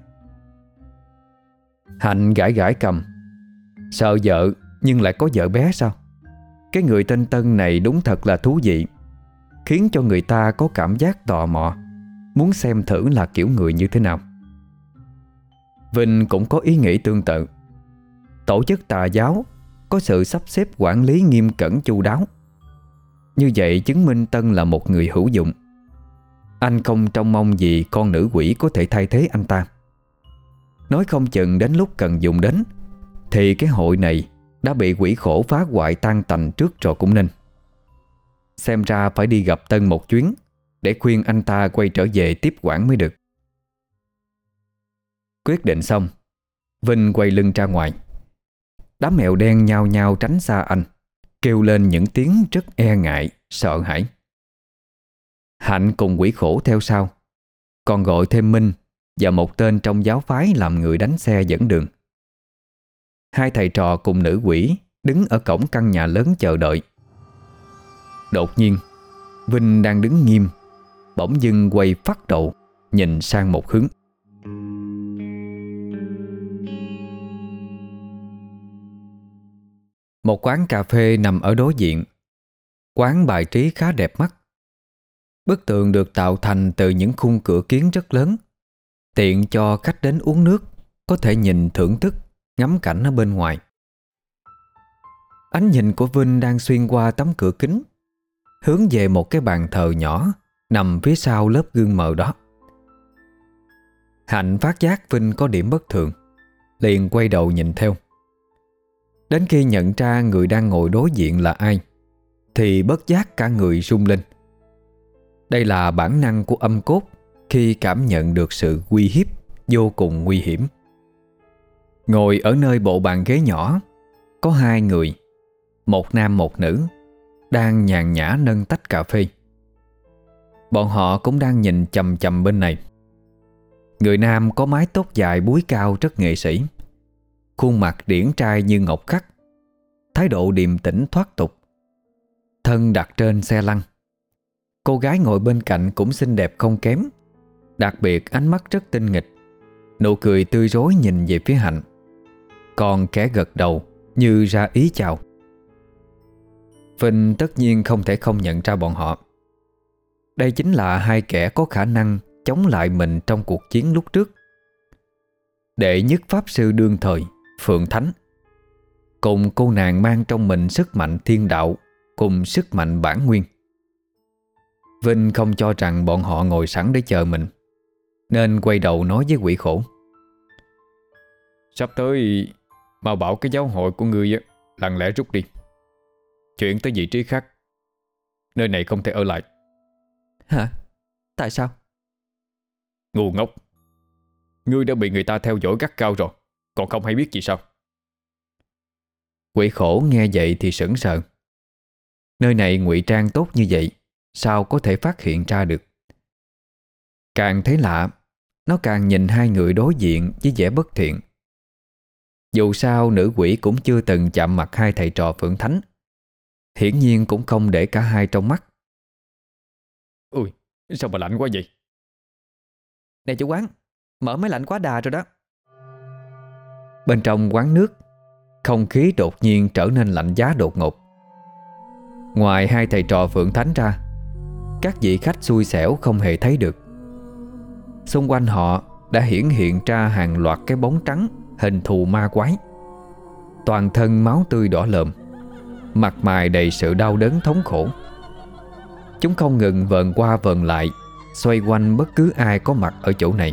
Hạnh gãi gãi cầm. Sợ vợ nhưng lại có vợ bé sao? Cái người tên Tân này đúng thật là thú vị, khiến cho người ta có cảm giác tò mò, muốn xem thử là kiểu người như thế nào. Vinh cũng có ý nghĩ tương tự. Tổ chức tà giáo có sự sắp xếp quản lý nghiêm cẩn chu đáo, như vậy chứng minh Tân là một người hữu dụng. Anh không trông mong gì con nữ quỷ có thể thay thế anh ta. Nói không chừng đến lúc cần dùng đến thì cái hội này đã bị quỷ khổ phá hoại tan tành trước rồi cũng nên. Xem ra phải đi gặp Tân một chuyến để khuyên anh ta quay trở về tiếp quản mới được. Quyết định xong, Vinh quay lưng ra ngoài. Đám mèo đen nhao nhao tránh xa anh, kêu lên những tiếng rất e ngại, sợ hãi. Hạnh cùng quỷ khổ theo sau, còn gọi thêm Minh và một tên trong giáo phái làm người đánh xe dẫn đường. Hai thầy trò cùng nữ quỷ đứng ở cổng căn nhà lớn chờ đợi. Đột nhiên, Vinh đang đứng nghiêm, bỗng dưng quay phắt đầu nhìn sang một hướng. Một quán cà phê nằm ở đối diện. Quán bài trí khá đẹp mắt. Bức tường được tạo thành từ những khung cửa kiến rất lớn, tiện cho khách đến uống nước có thể nhìn thưởng thức, ngắm cảnh ở bên ngoài. Ánh nhìn của Vinh đang xuyên qua tấm cửa kính, hướng về một cái bàn thờ nhỏ nằm phía sau lớp gương mờ đó. Hạnh phát giác Vinh có điểm bất thường, liền quay đầu nhìn theo. Đến khi nhận ra người đang ngồi đối diện là ai thì bất giác cả người rung lên. Đây là bản năng của âm cốt khi cảm nhận được sự uy hiếp vô cùng nguy hiểm. Ngồi ở nơi bộ bàn ghế nhỏ, có hai người, một nam một nữ, đang nhàn nhã nâng tách cà phê. Bọn họ cũng đang nhìn chằm chằm bên này. Người nam có mái tóc dài búi cao rất nghệ sĩ, khuôn mặt điển trai như ngọc khắc, thái độ điềm tĩnh thoát tục, thân đặt trên xe lăn. Cô gái ngồi bên cạnh cũng xinh đẹp không kém, đặc biệt ánh mắt rất tinh nghịch, nụ cười tươi rói nhìn về phía Hạnh, còn kẻ gật đầu như ra ý chào. Vinh tất nhiên không thể không nhận ra bọn họ. Đây chính là hai kẻ có khả năng chống lại mình trong cuộc chiến lúc trước. Đệ nhất pháp sư đương thời Phượng Thánh, cùng cô nàng mang trong mình sức mạnh thiên đạo cùng sức mạnh bản nguyên. Vinh không cho rằng bọn họ ngồi sẵn để chờ mình, nên quay đầu nói với Quỷ Khổ: Sắp tới mau bảo cái giáo hội của ngươi á, lặng lẽ rút đi, chuyển tới vị trí khác. Nơi này không thể ở lại. Hả? Tại sao? Ngu ngốc, ngươi đã bị người ta theo dõi gắt cao rồi, còn không hay biết gì sao? Quỷ Khổ nghe vậy thì sững sờ. Nơi này ngụy trang tốt như vậy, sao có thể phát hiện ra được? Càng thấy lạ, nó càng nhìn hai người đối diện với vẻ bất thiện. Dù sao nữ quỷ cũng chưa từng chạm mặt hai thầy trò Phượng Thánh, hiển nhiên cũng không để cả hai trong mắt. Ui, sao mà lạnh quá vậy? Nè chủ quán, mở máy lạnh quá đà rồi đó. Bên trong quán nước, không khí đột nhiên trở nên lạnh giá đột ngột. Ngoài hai thầy trò Phượng Thánh ra, các vị khách xui xẻo không hề thấy được. Xung quanh họ đã hiển hiện ra hàng loạt cái bóng trắng hình thù ma quái, toàn thân máu tươi đỏ lợm, mặt mày đầy sự đau đớn thống khổ. Chúng không ngừng vờn qua vờn lại, xoay quanh bất cứ ai có mặt ở chỗ này.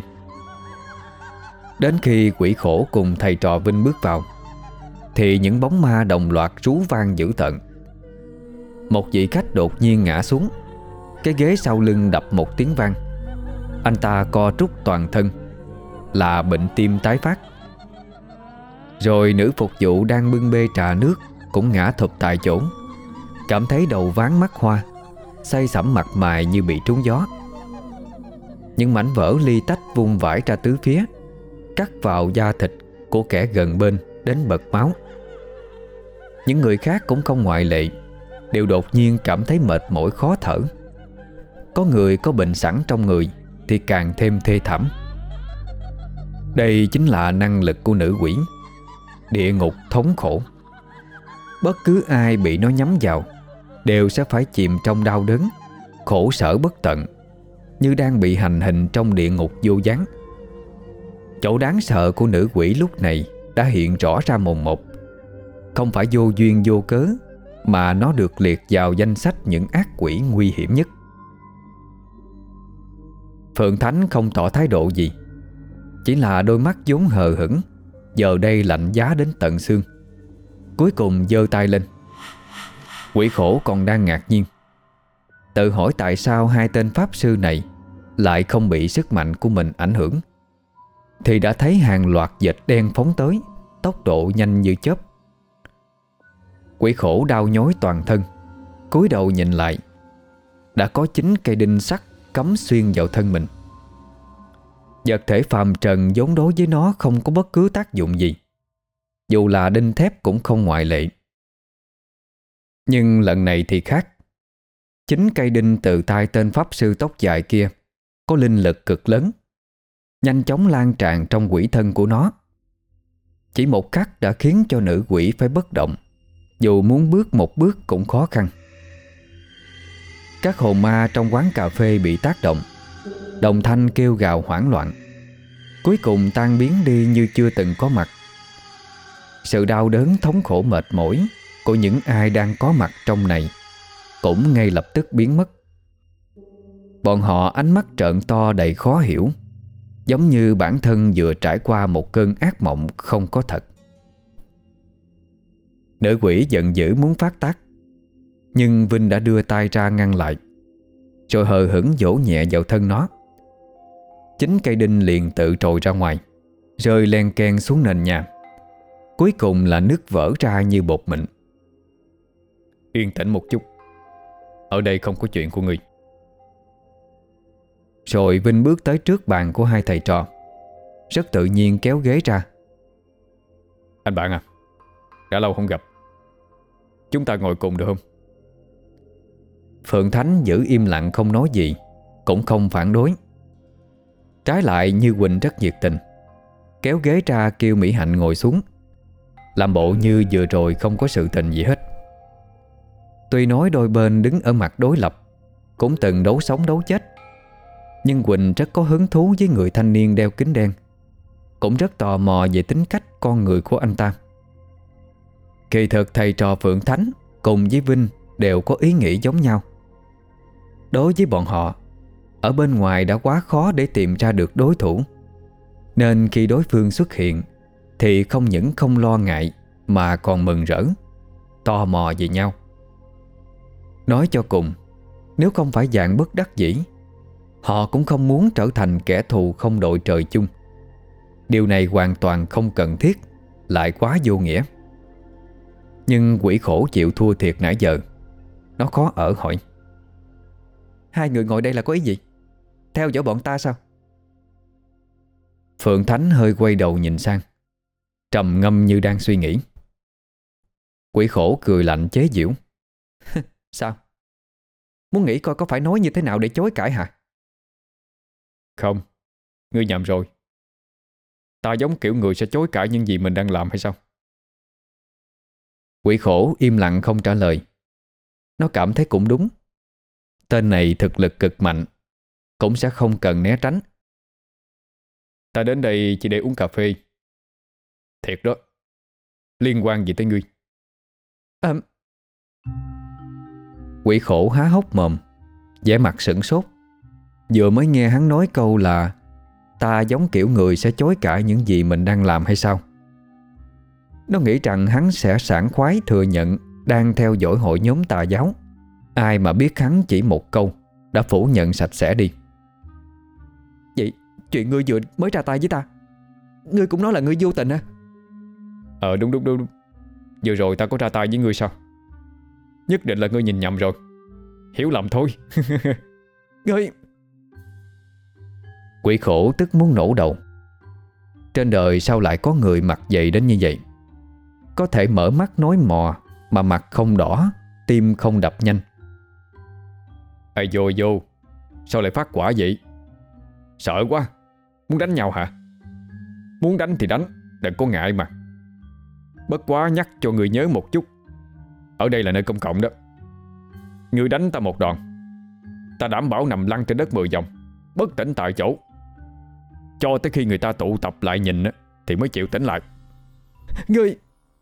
Đến khi Quỷ Khổ cùng thầy trò Vinh bước vào, thì những bóng ma đồng loạt rú vang dữ tợn. Một vị khách đột nhiên ngã xuống, cái ghế sau lưng đập một tiếng vang. Anh ta co rút toàn thân, là bệnh tim tái phát. Rồi nữ phục vụ đang bưng bê trà nước cũng ngã thụp tại chỗ, cảm thấy đầu váng mắt hoa, say sẩm mặt mày như bị trúng gió. Những mảnh vỡ ly tách vung vãi ra tứ phía, cắt vào da thịt của kẻ gần bên đến bật máu. Những người khác cũng không ngoại lệ, đều đột nhiên cảm thấy mệt mỏi khó thở. Có người có bệnh sẵn trong người thì càng thêm thê thảm. Đây chính là năng lực của nữ quỷ, địa ngục thống khổ. Bất cứ ai bị nó nhắm vào đều sẽ phải chìm trong đau đớn, khổ sở bất tận, như đang bị hành hình trong địa ngục vô gián. Chỗ đáng sợ của nữ quỷ lúc này đã hiện rõ ra mồn một. Không phải vô duyên vô cớ mà nó được liệt vào danh sách những ác quỷ nguy hiểm nhất. Phượng Thánh không tỏ thái độ gì, chỉ là đôi mắt vốn hờ hững giờ đây lạnh giá đến tận xương. Cuối cùng giơ tay lên. Quỷ Khổ còn đang ngạc nhiên, tự hỏi tại sao hai tên pháp sư này lại không bị sức mạnh của mình ảnh hưởng, thì đã thấy hàng loạt vệt đen phóng tới, tốc độ nhanh như chớp. Quỷ Khổ đau nhói toàn thân, cúi đầu nhìn lại, đã có chín cây đinh sắt cắm xuyên vào thân mình. Vật thể phàm trần vốn đối với nó không có bất cứ tác dụng gì, dù là đinh thép cũng không ngoại lệ. Nhưng lần này thì khác. Chính cây đinh từ tay tên pháp sư tóc dài kia có linh lực cực lớn, nhanh chóng lan tràn trong quỷ thân của nó. Chỉ một khắc đã khiến cho nữ quỷ phải bất động, dù muốn bước một bước cũng khó khăn. Các hồn ma trong quán cà phê bị tác động, đồng thanh kêu gào hoảng loạn, cuối cùng tan biến đi như chưa từng có mặt. Sự đau đớn thống khổ mệt mỏi của những ai đang có mặt trong này cũng ngay lập tức biến mất. Bọn họ ánh mắt trợn to đầy khó hiểu, giống như bản thân vừa trải qua một cơn ác mộng không có thật. Nữ quỷ giận dữ muốn phát tác, Nhưng Vinh đã đưa tay ra ngăn lại, rồi hờ hững vỗ nhẹ vào thân nó. Chính cây đinh liền tự trồi ra ngoài, rơi len keng xuống nền nhà. Cuối cùng là nứt vỡ ra như bột mịn. Yên tĩnh một chút, ở đây không có chuyện của ngươi. Rồi Vinh bước tới trước bàn của hai thầy trò, rất tự nhiên kéo ghế ra. Anh bạn à, đã lâu không gặp, chúng ta ngồi cùng được không? Phượng Thánh giữ im lặng không nói gì, cũng không phản đối. Trái lại Như Quỳnh rất nhiệt tình, kéo ghế ra kêu Mỹ Hạnh ngồi xuống, làm bộ như vừa rồi không có sự tình gì hết. Tuy nói đôi bên đứng ở mặt đối lập, cũng từng đấu sống đấu chết, nhưng Quỳnh rất có hứng thú với người thanh niên đeo kính đen, cũng rất tò mò về tính cách con người của anh ta. Kỳ thực thầy trò Phượng Thánh cùng với Vinh đều có ý nghĩ giống nhau. Đối với bọn họ, ở bên ngoài đã quá khó để tìm ra được đối thủ, nên khi đối phương xuất hiện thì không những không lo ngại mà còn mừng rỡ, tò mò về nhau. Nói cho cùng, nếu không phải dạng bất đắc dĩ, họ cũng không muốn trở thành kẻ thù không đội trời chung. Điều này hoàn toàn không cần thiết, lại quá vô nghĩa. Nhưng quỷ khổ chịu thua thiệt nãy giờ, nó khó ở hỏi: hai người ngồi đây là có ý gì? Theo dõi bọn ta sao? Phượng Thánh hơi quay đầu nhìn sang, trầm ngâm như đang suy nghĩ. Quỷ khổ cười lạnh chế giễu: sao? Muốn nghĩ coi có phải nói như thế nào để chối cãi hả? Không, ngươi nhầm rồi. Ta giống kiểu người sẽ chối cãi những gì mình đang làm hay sao? Quỷ khổ im lặng không trả lời. Nó cảm thấy cũng đúng. Tên này thực lực cực mạnh, cũng sẽ không cần né tránh. Ta đến đây chỉ để uống cà phê. Thiệt đó, liên quan gì tới ngươi? À... Quỷ khổ há hốc mồm, vẻ mặt sửng sốt. Vừa mới nghe hắn nói câu là ta giống kiểu người sẽ chối cãi những gì mình đang làm hay sao? Nó nghĩ rằng hắn sẽ sảng khoái thừa nhận đang theo dõi hội nhóm tà giáo. Ai mà biết hắn chỉ một câu đã phủ nhận sạch sẽ đi. Vậy chuyện ngươi vừa mới ra tay với ta, ngươi cũng nói là ngươi vô tình à? Ờ đúng đúng đúng đúng. Vừa rồi ta có ra tay với ngươi sao? Nhất định là ngươi nhìn nhầm rồi, hiểu lầm thôi. Ngươi... Quỷ khổ tức muốn nổ đầu. Trên đời sao lại có người mặt dày đến như vậy? Có thể mở mắt nói mò mà mặt không đỏ, tim không đập nhanh. Ê vô vô, sao lại phát quả vậy? Sợ quá, muốn đánh nhau hả? Muốn đánh thì đánh, đừng có ngại mà. Bất quá nhắc cho người nhớ một chút, ở đây là nơi công cộng đó. Ngươi đánh ta một đòn, ta đảm bảo nằm lăn trên đất mười vòng, bất tỉnh tại chỗ, cho tới khi người ta tụ tập lại nhìn thì mới chịu tỉnh lại. Ngươi...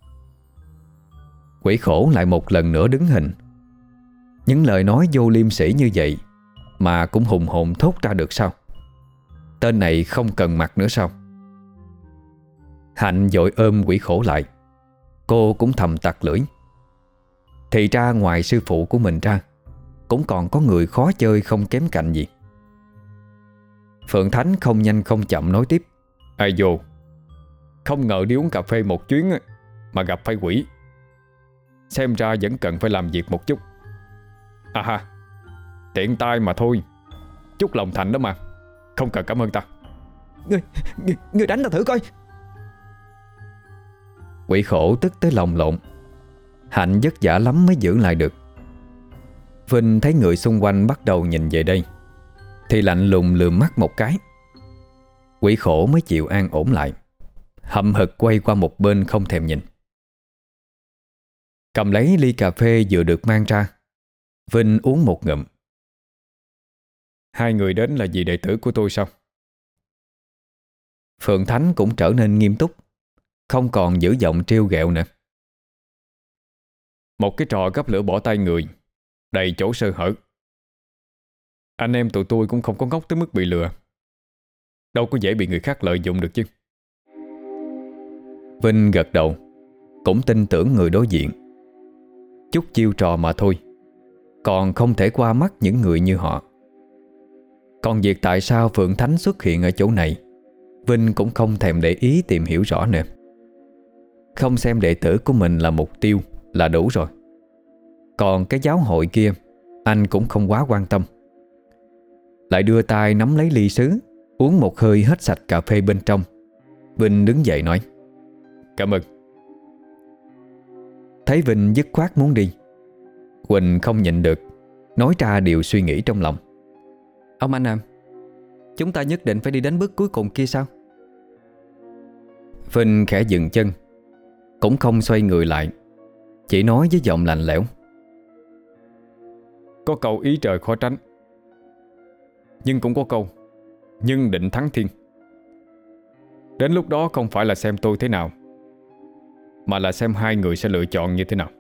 Quỷ khổ lại một lần nữa đứng hình. Những lời nói vô liêm sỉ như vậy mà cũng hùng hồn thốt ra được sao? Tên này không cần mặt nữa sao? Hạnh vội ôm quỷ khổ lại. Cô cũng thầm tặc lưỡi. Thì ra ngoài sư phụ của mình ra, cũng còn có người khó chơi không kém cạnh gì. Phượng Thánh không nhanh không chậm nói tiếp: Ai vô, không ngờ đi uống cà phê một chuyến mà gặp phải quỷ. Xem ra vẫn cần phải làm việc một chút. À ha, tiện tay mà thôi, chút lòng thành đó mà, không cần cảm ơn ta. Ngươi, ngươi, ngươi đánh ta thử coi. Quỷ khổ tức tới lòng lộn. Hạnh vất vả lắm mới giữ lại được. Vinh thấy người xung quanh bắt đầu nhìn về đây thì lạnh lùng lườm mắt một cái. Quỷ khổ mới chịu an ổn lại, hậm hực quay qua một bên không thèm nhìn. Cầm lấy ly cà phê vừa được mang ra, Vinh uống một ngụm. Hai người đến là vì đệ tử của tôi sao? Phượng Thánh cũng trở nên nghiêm túc, không còn giữ giọng trêu ghẹo nữa. Một cái trò gấp lửa bỏ tay người, đầy chỗ sơ hở. Anh em tụi tôi cũng không có ngốc tới mức bị lừa, đâu có dễ bị người khác lợi dụng được chứ. Vinh gật đầu, cũng tin tưởng người đối diện. Chút chiêu trò mà thôi, còn không thể qua mắt những người như họ. Còn việc tại sao Phượng Thánh xuất hiện ở chỗ này, Vinh cũng không thèm để ý tìm hiểu rõ nữa. Không xem đệ tử của mình là mục tiêu là đủ rồi. Còn cái giáo hội kia anh cũng không quá quan tâm. Lại đưa tay nắm lấy ly sứ, uống một hơi hết sạch cà phê bên trong. Vinh đứng dậy nói: Cảm ơn. Thấy Vinh dứt khoát muốn đi, Quỳnh không nhịn được, nói ra điều suy nghĩ trong lòng: Ông anh à, chúng ta nhất định phải đi đến bước cuối cùng kia sao? Vinh khẽ dừng chân, cũng không xoay người lại, chỉ nói với giọng lạnh lẽo: Có câu ý trời khó tránh, nhưng cũng có câu nhân định thắng thiên. Đến lúc đó không phải là xem tôi thế nào, mà là xem hai người sẽ lựa chọn như thế nào.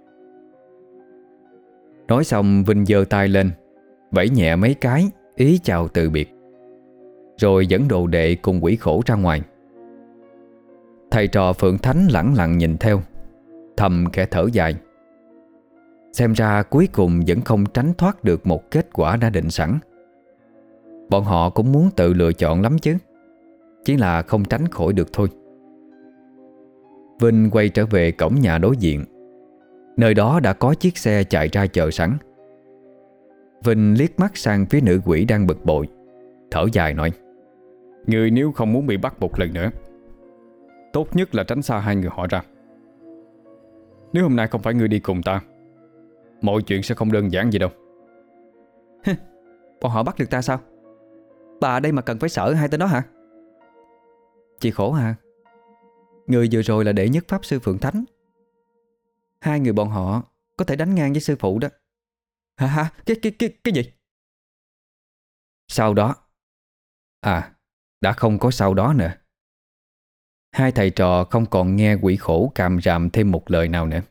Nói xong Vinh giơ tay lên, vẫy nhẹ mấy cái ý chào từ biệt, rồi dẫn đồ đệ cùng quỷ khổ ra ngoài. Thầy trò Phượng Thánh lẳng lặng nhìn theo, thầm khẽ thở dài. Xem ra cuối cùng vẫn không tránh thoát được một kết quả đã định sẵn. Bọn họ cũng muốn tự lựa chọn lắm chứ, chỉ là không tránh khỏi được thôi. Vinh quay trở về cổng nhà đối diện. Nơi đó đã có chiếc xe chạy ra chờ sẵn. Vinh liếc mắt sang phía nữ quỷ đang bực bội, thở dài nói: Người nếu không muốn bị bắt một lần nữa, tốt nhất là tránh xa hai người họ ra. Nếu hôm nay không phải người đi cùng ta, mọi chuyện sẽ không đơn giản gì đâu. Bọn họ bắt được ta sao? Bà ở đây mà cần phải sợ hai tên đó hả? Chị khổ hả? Người vừa rồi là đệ nhất pháp sư Phượng Thánh. Hai người bọn họ có thể đánh ngang với sư phụ đó. Hả hả? Cái, cái, cái, cái gì? Sau đó À, đã không có sau đó nữa. Hai thầy trò không còn nghe quỷ khổ càm ràm thêm một lời nào nữa.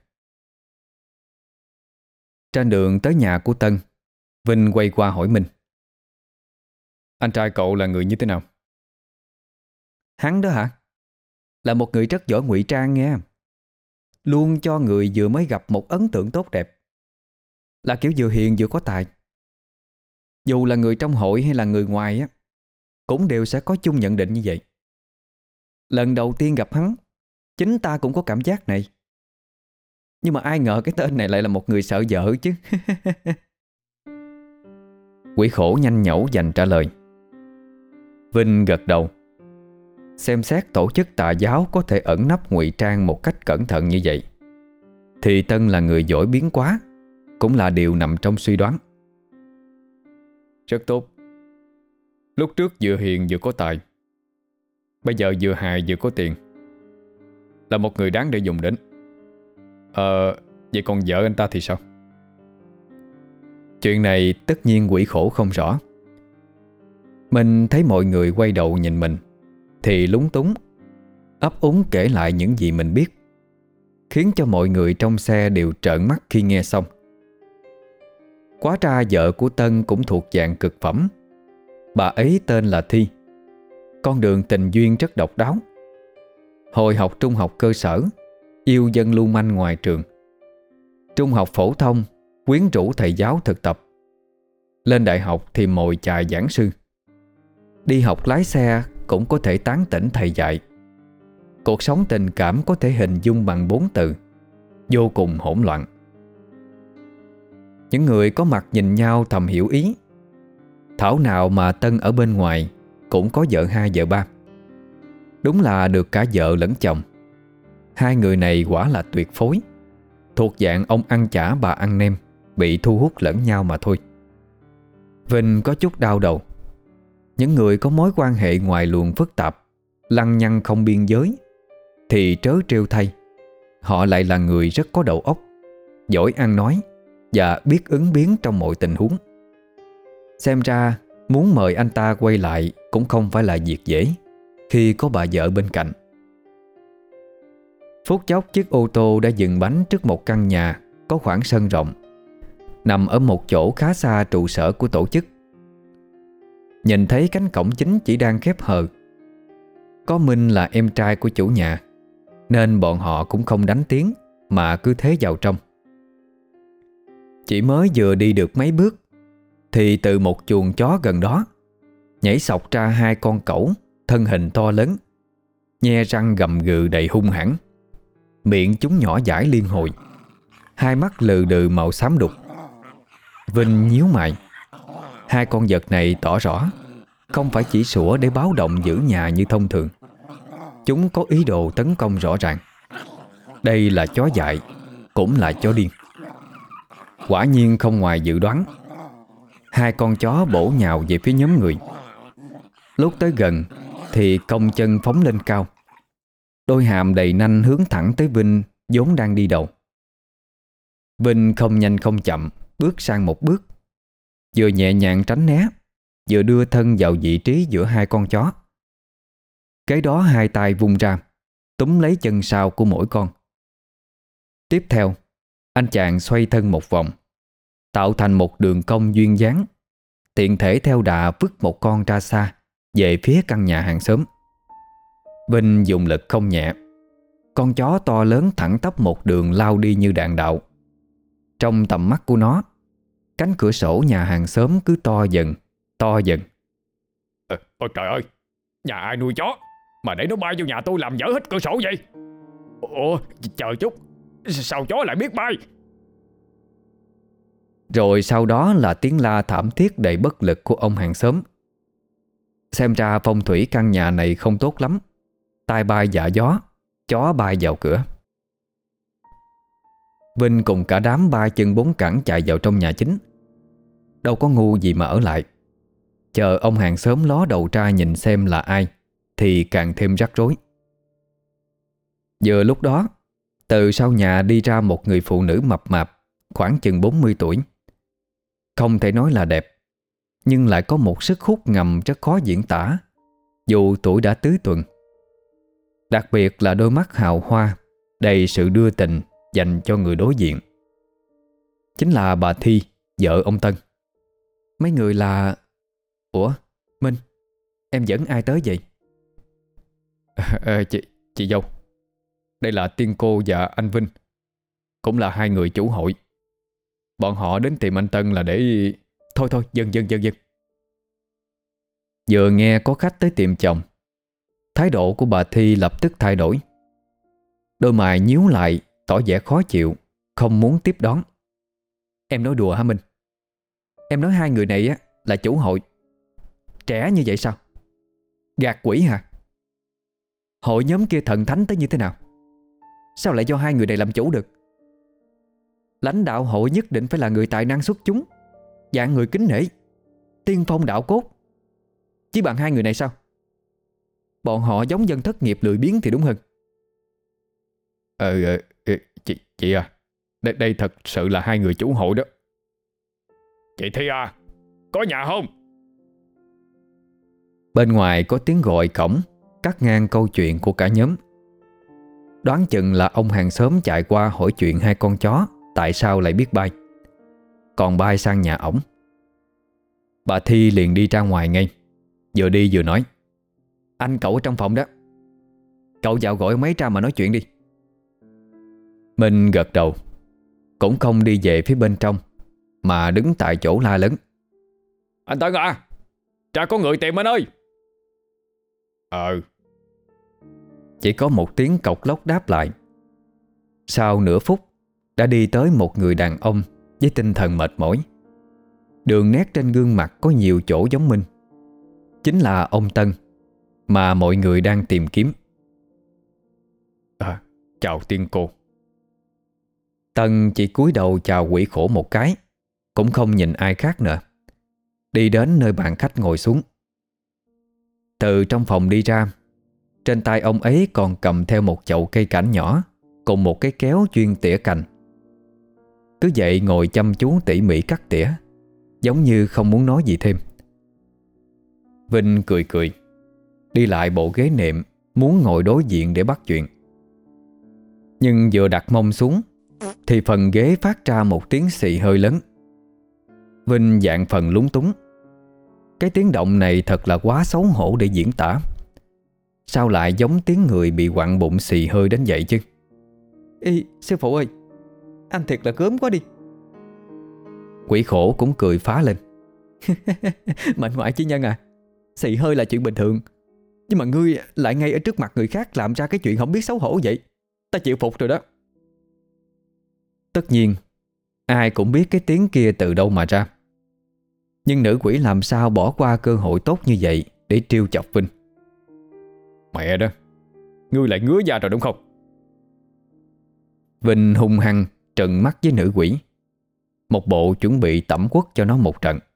Trên đường tới nhà của Tân, Vinh quay qua hỏi Minh: Anh trai cậu là người như thế nào? Hắn đó hả? Là một người rất giỏi ngụy trang nghe. Luôn cho người vừa mới gặp một ấn tượng tốt đẹp. Là kiểu vừa hiền vừa có tài. Dù là người trong hội hay là người ngoài á, cũng đều sẽ có chung nhận định như vậy. Lần đầu tiên gặp hắn, chính ta cũng có cảm giác này. Nhưng mà ai ngờ cái tên này lại là một người sợ vợ chứ. Quỷ khổ nhanh nhẩu dành trả lời. Vinh gật đầu. Xem xét tổ chức tà giáo có thể ẩn nấp ngụy trang một cách cẩn thận như vậy, thì Tân là người giỏi biến hóa, cũng là điều nằm trong suy đoán. Rất tốt. Lúc trước vừa hiền vừa có tài, bây giờ vừa hài vừa có tiền, là một người đáng để dùng đến. Ờ, vậy còn vợ anh ta thì sao? Chuyện này tất nhiên quỷ khổ không rõ. Mình thấy mọi người quay đầu nhìn mình thì lúng túng, ấp úng kể lại những gì mình biết, khiến cho mọi người trong xe đều trợn mắt khi nghe xong. Quá ra vợ của Tân cũng thuộc dạng cực phẩm. Bà ấy tên là Thi. Con đường tình duyên rất độc đáo. Hồi học trung học cơ sở, yêu dân lưu manh ngoài trường. Trung học phổ thông, quyến rũ thầy giáo thực tập. Lên đại học thì mồi chài giảng sư. Đi học lái xe cũng có thể tán tỉnh thầy dạy. Cuộc sống tình cảm có thể hình dung bằng bốn từ: vô cùng hỗn loạn. Những người có mặt nhìn nhau thầm hiểu ý. Thảo nào mà Tân ở bên ngoài cũng có vợ hai vợ ba. Đúng là được cả vợ lẫn chồng. Hai người này quả là tuyệt phối, thuộc dạng ông ăn chả bà ăn nem, bị thu hút lẫn nhau mà thôi. Vinh có chút đau đầu. Những người có mối quan hệ ngoài luồng phức tạp, lăng nhăng không biên giới, thì trớ trêu thay, họ lại là người rất có đầu óc, giỏi ăn nói và biết ứng biến trong mọi tình huống. Xem ra muốn mời anh ta quay lại cũng không phải là việc dễ khi có bà vợ bên cạnh. Phút chốc chiếc ô tô đã dừng bánh trước một căn nhà có khoảng sân rộng, nằm ở một chỗ khá xa trụ sở của tổ chức. Nhìn thấy cánh cổng chính chỉ đang khép hờ. Có Minh là em trai của chủ nhà, nên bọn họ cũng không đánh tiếng mà cứ thế vào trong. Chỉ mới vừa đi được mấy bước thì từ một chuồng chó gần đó nhảy xộc ra hai con cẩu thân hình to lớn, nhe răng gầm gừ đầy hung hãn. Miệng chúng nhỏ dãi liên hồi, hai mắt lừ đừ màu xám đục. Vinh nhíu mày. Hai con vật này tỏ rõ không phải chỉ sủa để báo động giữ nhà như thông thường. Chúng có ý đồ tấn công rõ ràng. Đây là chó dại, cũng là chó điên. Quả nhiên không ngoài dự đoán. Hai con chó bổ nhào về phía nhóm người. Lúc tới gần thì cong chân phóng lên cao, đôi hàm đầy nanh hướng thẳng tới Vinh vốn đang đi đầu. Vinh không nhanh không chậm bước sang một bước, vừa nhẹ nhàng tránh né, vừa đưa thân vào vị trí giữa hai con chó. Kế đó hai tay vung ra túm lấy chân sau của mỗi con. Tiếp theo, anh chàng xoay thân một vòng, tạo thành một đường cong duyên dáng, tiện thể theo đà vứt một con ra xa về phía căn nhà hàng xóm. Vinh dùng lực không nhẹ. Con chó to lớn thẳng tắp một đường lao đi như đạn đạo. Trong tầm mắt của nó, cánh cửa sổ nhà hàng xóm cứ to dần, to dần. Ờ, ôi trời ơi, nhà ai nuôi chó mà để nó bay vô nhà tôi làm dở hết cửa sổ vậy? Ủa, chờ chút, sao chó lại biết bay? Rồi sau đó là tiếng la thảm thiết đầy bất lực của ông hàng xóm. Xem ra phong thủy căn nhà này không tốt lắm. Tai bay dạ gió, chó bay vào cửa. Vinh cùng cả đám ba chân bốn cẳng chạy vào trong nhà chính. Đâu có ngu gì mà ở lại. Chờ ông hàng xóm ló đầu ra nhìn xem là ai thì càng thêm rắc rối. Vừa lúc đó, từ sau nhà đi ra một người phụ nữ mập mạp, khoảng chừng bốn mươi tuổi. Không thể nói là đẹp, nhưng lại có một sức hút ngầm rất khó diễn tả, dù tuổi đã tứ tuần. Đặc biệt là đôi mắt hào hoa, đầy sự đưa tình dành cho người đối diện. Chính là bà Thi, vợ ông Tân. Mấy người là... Ủa, Minh, em dẫn ai tới vậy? À, chị, chị dâu, đây là Tiên cô và anh Vinh, cũng là hai người chủ hội. Bọn họ đến tìm anh Tân là để... Thôi thôi, dần dần dần dần. Vừa nghe có khách tới tìm chồng, thái độ của bà Thi lập tức thay đổi. Đôi mày nhíu lại, tỏ vẻ khó chịu, không muốn tiếp đón. Em nói đùa hả Minh? Em nói hai người này á là chủ hội. Trẻ như vậy sao? Gạt quỷ hả? Hội nhóm kia thần thánh tới như thế nào? Sao lại do hai người này làm chủ được? Lãnh đạo hội nhất định phải là người tài năng xuất chúng, dạng người kính nể, tiên phong đạo cốt. Chỉ bằng hai người này sao? Bọn họ giống dân thất nghiệp lười biếng thì đúng hơn. Ờ, ờ chị, chị à, đây, đây thật sự là hai người chủ hội đó. Chị Thi à, có nhà không? Bên ngoài có tiếng gọi cổng, cắt ngang câu chuyện của cả nhóm. Đoán chừng là ông hàng xóm chạy qua hỏi chuyện hai con chó tại sao lại biết bay, còn bay sang nhà ổng. Bà Thi liền đi ra ngoài ngay, vừa đi vừa nói: Anh cậu ở trong phòng đó, cậu vào gọi mấy ra mà nói chuyện đi. Minh gật đầu, cũng không đi về phía bên trong, mà đứng tại chỗ la lớn: Anh Tân à, ra có người tìm anh ơi. Ờ. Chỉ có một tiếng cộc lốc đáp lại. Sau nửa phút đã đi tới một người đàn ông với tinh thần mệt mỏi. Đường nét trên gương mặt có nhiều chỗ giống Minh. Chính là ông Tân mà mọi người đang tìm kiếm. À, chào Tiên cô. Tân chỉ cúi đầu chào quỷ khổ một cái, cũng không nhìn ai khác nữa. Đi đến nơi bàn khách ngồi xuống. Từ trong phòng đi ra, trên tay ông ấy còn cầm theo một chậu cây cảnh nhỏ cùng một cái kéo chuyên tỉa cành. Cứ vậy ngồi chăm chú tỉ mỉ cắt tỉa, giống như không muốn nói gì thêm. Vinh cười cười, đi lại bộ ghế nệm, muốn ngồi đối diện để bắt chuyện. Nhưng vừa đặt mông xuống thì phần ghế phát ra một tiếng xì hơi lớn. Vinh dạng phần lúng túng. Cái tiếng động này thật là quá xấu hổ để diễn tả. Sao lại giống tiếng người bị quặn bụng xì hơi đến vậy chứ? Ê, sư phụ ơi, anh thiệt là gớm quá đi. Quỷ khổ cũng cười phá lên. Mệnh ngoại chi nhân à, xì hơi là chuyện bình thường, nhưng mà ngươi lại ngay ở trước mặt người khác làm ra cái chuyện không biết xấu hổ vậy. Ta chịu phục rồi đó. Tất nhiên ai cũng biết cái tiếng kia từ đâu mà ra, nhưng nữ quỷ làm sao bỏ qua cơ hội tốt như vậy để trêu chọc Vinh. Mẹ đó, ngươi lại ngứa da rồi đúng không? Vinh hung hăng trừng mắt với nữ quỷ, một bộ chuẩn bị tẩm quất cho nó một trận.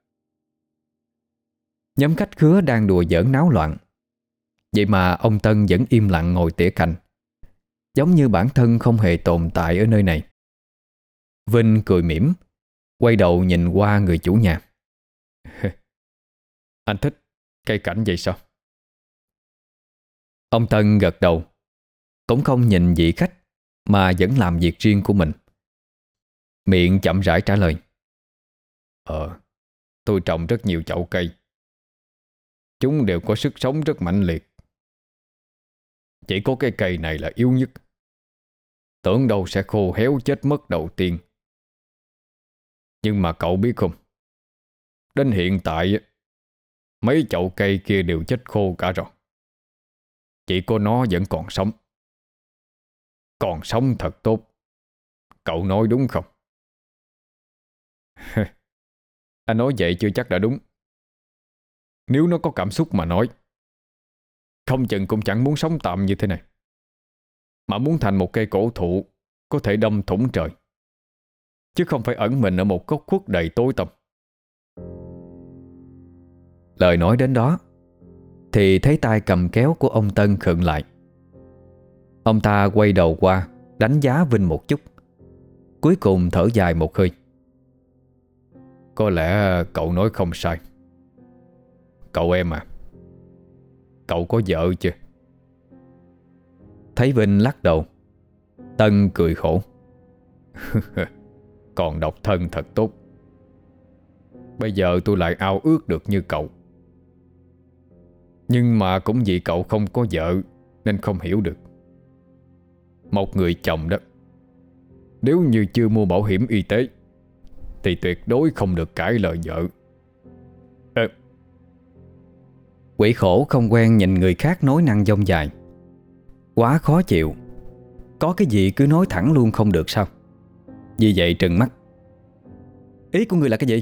Nhóm khách khứa đang đùa giỡn náo loạn, vậy mà ông Tân vẫn im lặng ngồi tỉa cành, giống như bản thân không hề tồn tại ở nơi này. Vinh cười mỉm, quay đầu nhìn qua người chủ nhà. Anh thích cây cảnh vậy sao? Ông Tân gật đầu, cũng không nhìn vị khách mà vẫn làm việc riêng của mình. Miệng chậm rãi trả lời. Ờ, tôi trồng rất nhiều chậu cây. Chúng đều có sức sống rất mạnh liệt. Chỉ có cái cây này là yếu nhất. Tưởng đâu sẽ khô héo chết mất đầu tiên. Nhưng mà cậu biết không, đến hiện tại mấy chậu cây kia đều chết khô cả rồi. Chỉ có nó vẫn còn sống. Còn sống thật tốt. Cậu nói đúng không? Anh nói vậy chưa chắc đã đúng. Nếu nó có cảm xúc mà nói, không chừng cũng chẳng muốn sống tạm như thế này, mà muốn thành một cây cổ thụ có thể đâm thủng trời, chứ không phải ẩn mình ở một góc khuất đầy tối tăm. Lời nói đến đó thì thấy tay cầm kéo của ông Tân khựng lại. Ông ta quay đầu qua đánh giá Vinh một chút, cuối cùng thở dài một hơi. Có lẽ cậu nói không sai. Cậu em à, cậu có vợ chưa? Thấy Vinh lắc đầu, Tân cười khổ. Còn độc thân thật tốt. Bây giờ tôi lại ao ước được như cậu. Nhưng mà cũng vì cậu không có vợ nên không hiểu được. Một người chồng đó, nếu như chưa mua bảo hiểm y tế thì tuyệt đối không được cãi lời vợ. Ờ. Quỷ khổ không quen nhìn người khác nói năng dông dài, quá khó chịu. Có cái gì cứ nói thẳng luôn không được sao? Vì vậy trừng mắt. Ý của ngươi là cái gì?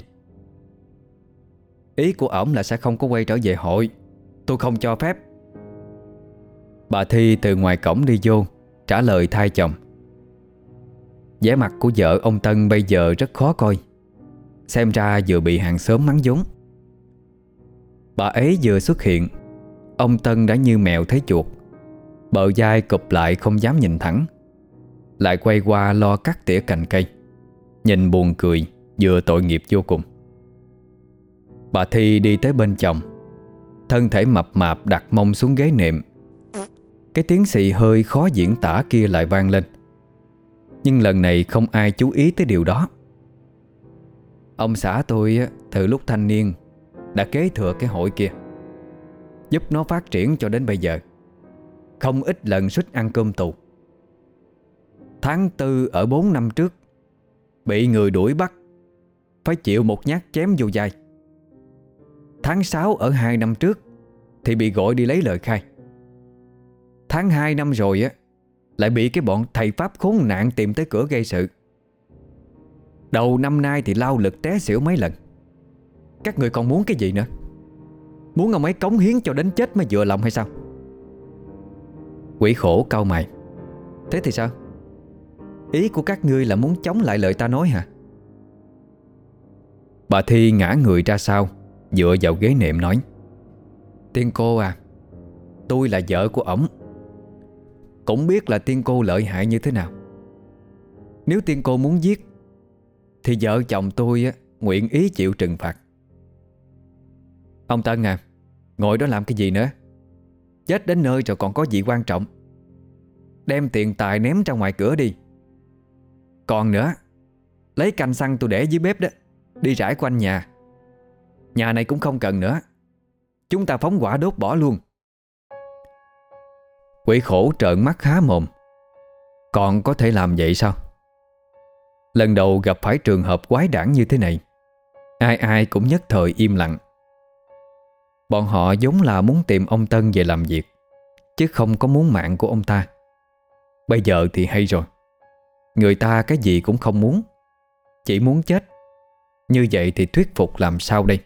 Ý của ổng là sẽ không có quay trở về hội. Tôi không cho phép. Bà Thi từ ngoài cổng đi vô trả lời thay chồng. Vẻ mặt của vợ ông Tân bây giờ rất khó coi, xem ra vừa bị hàng xóm mắng vốn. Bà ấy vừa xuất hiện, ông Tân đã như mèo thấy chuột, bờ vai cụp lại không dám nhìn thẳng, lại quay qua lo cắt tỉa cành cây, nhìn buồn cười vừa tội nghiệp vô cùng. Bà Thi đi tới bên chồng, thân thể mập mạp đặt mông xuống ghế nệm. Cái tiếng xì hơi khó diễn tả kia lại vang lên, nhưng lần này không ai chú ý tới điều đó. Ông xã tôi từ lúc thanh niên đã kế thừa cái hội kia, giúp nó phát triển cho đến bây giờ. Không ít lần suýt ăn cơm tù. Tháng tư ở bốn năm trước bị người đuổi bắt, phải chịu một nhát chém vô vai. Tháng sáu ở hai năm trước thì bị gọi đi lấy lời khai. Tháng hai năm rồi á, lại bị cái bọn thầy Pháp khốn nạn tìm tới cửa gây sự. Đầu năm nay thì lao lực té xỉu mấy lần. Các người còn muốn cái gì nữa? Muốn ông ấy cống hiến cho đến chết mới vừa lòng hay sao? Quỷ khổ cau mày. Thế thì sao? Ý của các ngươi là muốn chống lại lời ta nói hả? Bà Thi ngã người ra sau, dựa vào ghế nệm nói. Tiên cô à, tôi là vợ của ổng, cũng biết là tiên cô lợi hại như thế nào. Nếu tiên cô muốn giết thì vợ chồng tôi á, nguyện ý chịu trừng phạt. Ông Tân à, ngồi đó làm cái gì nữa? Chết đến nơi rồi còn có gì quan trọng? Đem tiền tài ném ra ngoài cửa đi. Còn nữa, lấy canh xăng tôi để dưới bếp đó, đi rải quanh nhà. Nhà này cũng không cần nữa, chúng ta phóng hỏa đốt bỏ luôn. Quỷ khổ trợn mắt há mồm. Còn có thể làm vậy sao? Lần đầu gặp phải trường hợp quái đản như thế này, Ai ai cũng nhất thời im lặng. Bọn họ vốn là muốn tìm ông Tân về làm việc, chứ không có muốn mạng của ông ta. Bây giờ thì hay rồi. Người ta cái gì cũng không muốn, chỉ muốn chết. Như vậy thì thuyết phục làm sao đây?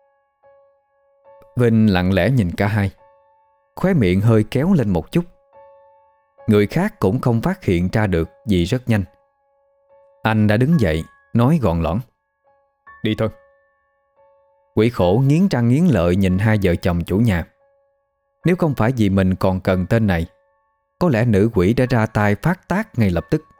Vinh lặng lẽ nhìn cả hai, khóe miệng hơi kéo lên một chút. Người khác cũng không phát hiện ra được gì rất nhanh. Anh đã đứng dậy, nói gọn lõn: Đi thôi. Quỷ khổ nghiến răng nghiến lợi nhìn hai vợ chồng chủ nhà. Nếu không phải vì mình còn cần tên này, có lẽ nữ quỷ đã ra tay phát tác ngay lập tức.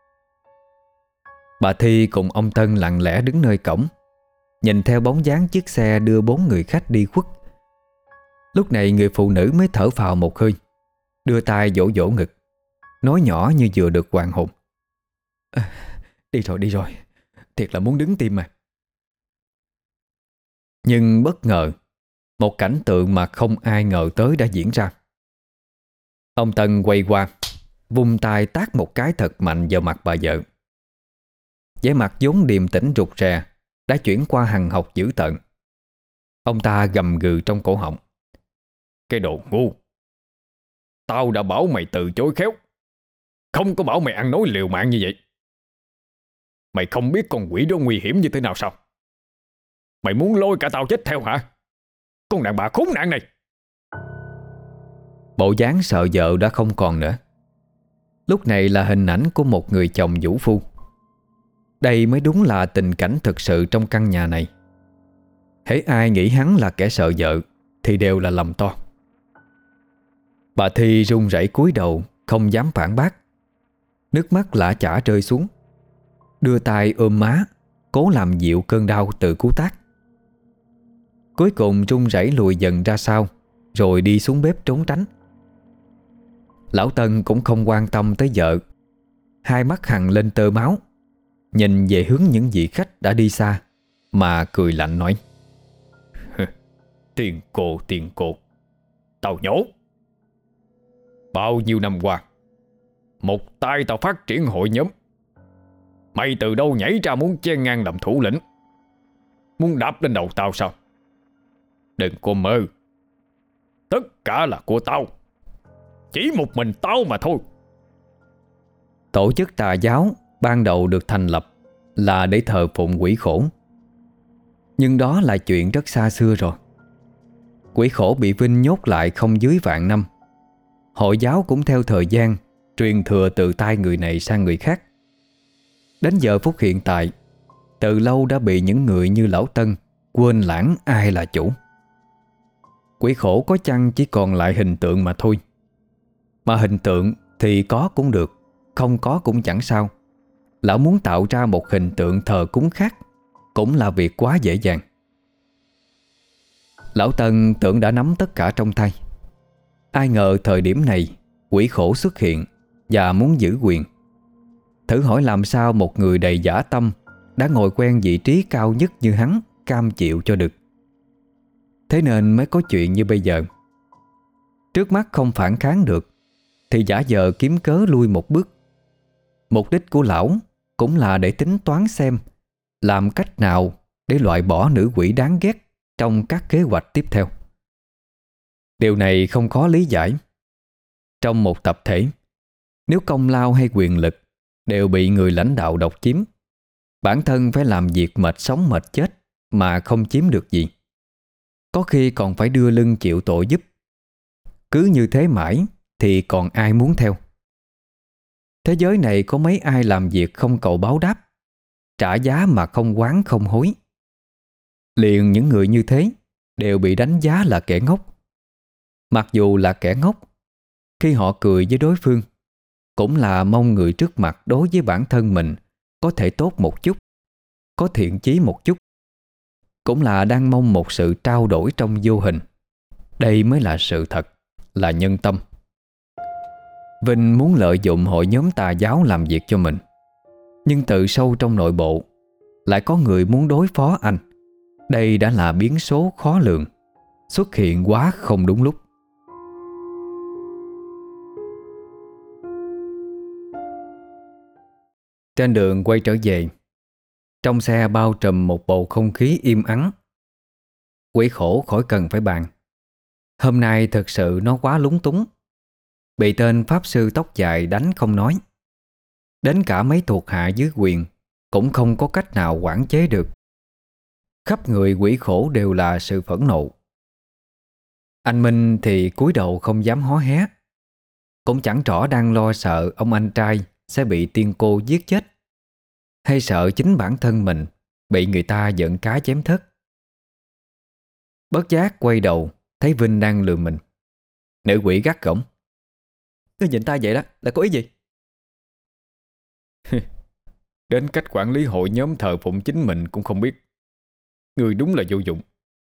Bà Thi cùng ông Tân lặng lẽ đứng nơi cổng, nhìn theo bóng dáng chiếc xe đưa bốn người khách đi khuất. Lúc này người phụ nữ mới thở phào một hơi, đưa tay vỗ vỗ ngực, nói nhỏ như vừa được hoàn hồn: à, Đi rồi đi rồi, thiệt là muốn đứng tim mà. Nhưng bất ngờ, một cảnh tượng mà không ai ngờ tới đã diễn ra. Ông Tân quay qua, vung tay tát một cái thật mạnh vào mặt bà vợ. Vẻ mặt vốn điềm tĩnh rụt rè đã chuyển qua hằn học dữ tợn. Ông ta gầm gừ trong cổ họng: Cái đồ ngu! Tao đã bảo mày từ chối khéo, không có bảo mày ăn nói liều mạng như vậy. Mày không biết con quỷ đó nguy hiểm như thế nào sao? Mày muốn lôi cả tao chết theo hả? Con đàn bà khốn nạn này! Bộ dáng sợ vợ đã không còn nữa. Lúc này là hình ảnh của một người chồng vũ phu. Đây mới đúng là tình cảnh thực sự trong căn nhà này. Hễ ai nghĩ hắn là kẻ sợ vợ thì đều là lầm to. Bà Thi run rẩy cúi đầu, không dám phản bác. Nước mắt lã chã rơi xuống, đưa tay ôm má, cố làm dịu cơn đau từ cú tát. Cuối cùng run rẩy lùi dần ra sau, rồi đi xuống bếp trốn tránh. Lão Tân cũng không quan tâm tới vợ, hai mắt hằn lên tơ máu, nhìn về hướng những vị khách đã đi xa mà cười lạnh nói: Tiền cô tiền cô, tao nhổ. Bao nhiêu năm qua, một tay tao phát triển hội nhóm, mày từ đâu nhảy ra muốn chen ngang làm thủ lĩnh, muốn đạp lên đầu tao sao? Đừng có mơ. Tất cả là của tao, chỉ một mình tao mà thôi. Tổ chức tà giáo ban đầu được thành lập là để thờ phụng quỷ khổ. Nhưng đó là chuyện rất xa xưa rồi. Quỷ khổ bị Vinh nhốt lại không dưới vạn năm. Hội giáo cũng theo thời gian truyền thừa từ tay người này sang người khác. Đến giờ phút hiện tại, từ lâu đã bị những người như Lão Tân quên lãng ai là chủ. Quỷ khổ có chăng chỉ còn lại hình tượng mà thôi. Mà hình tượng thì có cũng được, không có cũng chẳng sao. Lão muốn tạo ra một hình tượng thờ cúng khác cũng là việc quá dễ dàng. Lão Tân tưởng đã nắm tất cả trong tay. Ai ngờ thời điểm này quỷ khổ xuất hiện và muốn giữ quyền. Thử hỏi làm sao một người đầy dã tâm, đã ngồi quen vị trí cao nhất như hắn, cam chịu cho được. Thế nên mới có chuyện như bây giờ. Trước mắt không phản kháng được thì giả vờ kiếm cớ lui một bước. Mục đích của lão cũng là để tính toán xem làm cách nào để loại bỏ nữ quỷ đáng ghét trong các kế hoạch tiếp theo. Điều này không khó lý giải. Trong một tập thể, nếu công lao hay quyền lực đều bị người lãnh đạo độc chiếm, bản thân phải làm việc mệt sống mệt chết mà không chiếm được gì. Có khi còn phải đưa lưng chịu tội giúp. Cứ như thế mãi thì còn ai muốn theo. Thế giới này có mấy ai làm việc không cầu báo đáp, trả giá mà không oán không hối. Liền những người như thế đều bị đánh giá là kẻ ngốc. Mặc dù là kẻ ngốc, khi họ cười với đối phương cũng là mong người trước mặt đối với bản thân mình có thể tốt một chút, có thiện chí một chút. Cũng là đang mong một sự trao đổi trong vô hình. Đây mới là sự thật, là nhân tâm. Vinh muốn lợi dụng hội nhóm tà giáo làm việc cho mình, nhưng từ sâu trong nội bộ lại có người muốn đối phó anh. Đây đã là biến số khó lường, xuất hiện quá không đúng lúc. Trên đường quay trở về, Trong xe bao trùm một bầu không khí im ắng. Quỷ khổ khỏi cần phải bàn. Hôm nay thật sự nó quá lúng túng. Bị tên pháp sư tóc dài đánh không nói, đến cả mấy thuộc hạ dưới quyền cũng không có cách nào quản chế được. Khắp người quỷ khổ đều là sự phẫn nộ. Anh Minh thì cúi đầu không dám hó hé, cũng chẳng rõ đang lo sợ ông anh trai sẽ bị tiên cô giết chết, hay sợ chính bản thân mình bị người ta giận cá chém thớt. Bất giác quay đầu thấy Vinh đang lườm mình. Nữ quỷ gắt gỏng: "Ngươi nhìn ta vậy đó là có ý gì?" Đến cách quản lý hội nhóm thờ phụng chính mình cũng không biết. Ngươi đúng là vô dụng.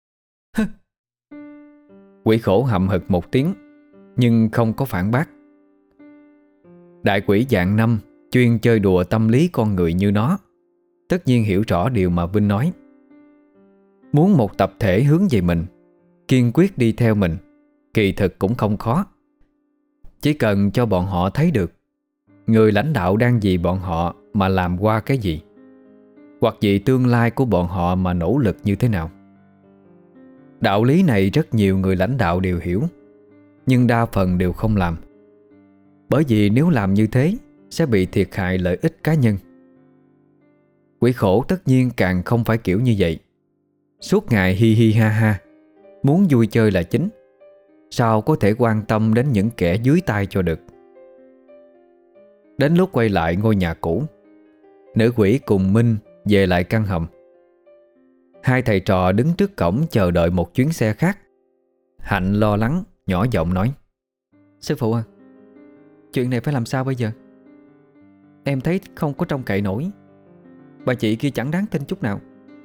Quỷ khổ hậm hực một tiếng, nhưng không có phản bác. Đại quỷ dạng năm chuyên chơi đùa tâm lý con người như nó, tất nhiên hiểu rõ điều mà Vinh nói. Muốn một tập thể hướng về mình, kiên quyết đi theo mình, kỳ thực cũng không khó. Chỉ cần cho bọn họ thấy được người lãnh đạo đang vì bọn họ mà làm qua cái gì, hoặc vì tương lai của bọn họ mà nỗ lực như thế nào. Đạo lý này rất nhiều người lãnh đạo đều hiểu, nhưng đa phần đều không làm. Bởi vì nếu làm như thế sẽ bị thiệt hại lợi ích cá nhân. Quỷ khổ tất nhiên càng không phải kiểu như vậy. Suốt ngày hi hi ha ha, muốn vui chơi là chính, sao có thể quan tâm đến những kẻ dưới tay cho được. Đến lúc quay lại ngôi nhà cũ, nữ quỷ cùng Minh về lại căn hầm. Hai thầy trò đứng trước cổng chờ đợi một chuyến xe khác. Hạnh lo lắng nhỏ giọng nói: "Sư phụ à, chuyện này phải làm sao bây giờ? Em thấy không có trông cậy nổi. Bà chị kia chẳng đáng tin chút nào."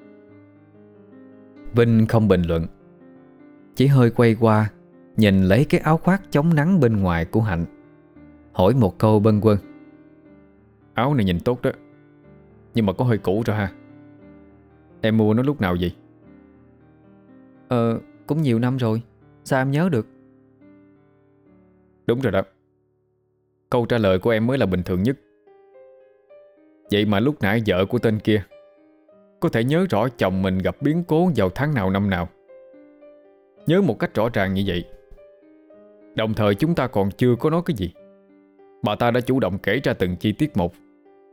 Vinh không bình luận, chỉ hơi quay qua nhìn lấy cái áo khoác chống nắng bên ngoài của Hạnh, hỏi một câu bâng quơ: "Áo này nhìn tốt đó, nhưng mà có hơi cũ rồi ha. Em mua nó lúc nào vậy?" Ờ, cũng nhiều năm rồi, sao em nhớ được?" Đúng rồi đó. Câu trả lời của em mới là bình thường nhất. Vậy mà lúc nãy vợ của tên kia có thể nhớ rõ chồng mình gặp biến cố vào tháng nào năm nào, nhớ một cách rõ ràng như vậy. Đồng thời chúng ta còn chưa có nói cái gì, bà ta đã chủ động kể ra từng chi tiết một.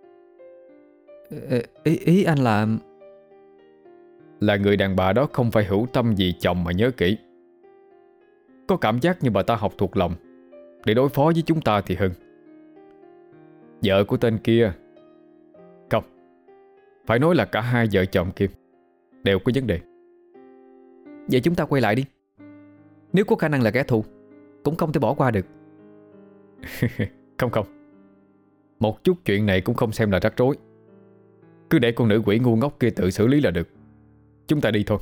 Ờ, ý, ý anh là... Là người đàn bà đó không phải hữu tâm vì chồng mà nhớ kỹ. Có cảm giác như bà ta học thuộc lòng để đối phó với chúng ta thì hơn. Vợ của tên kia, không, phải nói là cả hai vợ chồng kia đều có vấn đề. Vậy chúng ta quay lại đi. Nếu có khả năng là kẻ thù, cũng không thể bỏ qua được. Không không, một chút chuyện này cũng không xem là rắc rối. Cứ để con nữ quỷ ngu ngốc kia tự xử lý là được. Chúng ta đi thôi.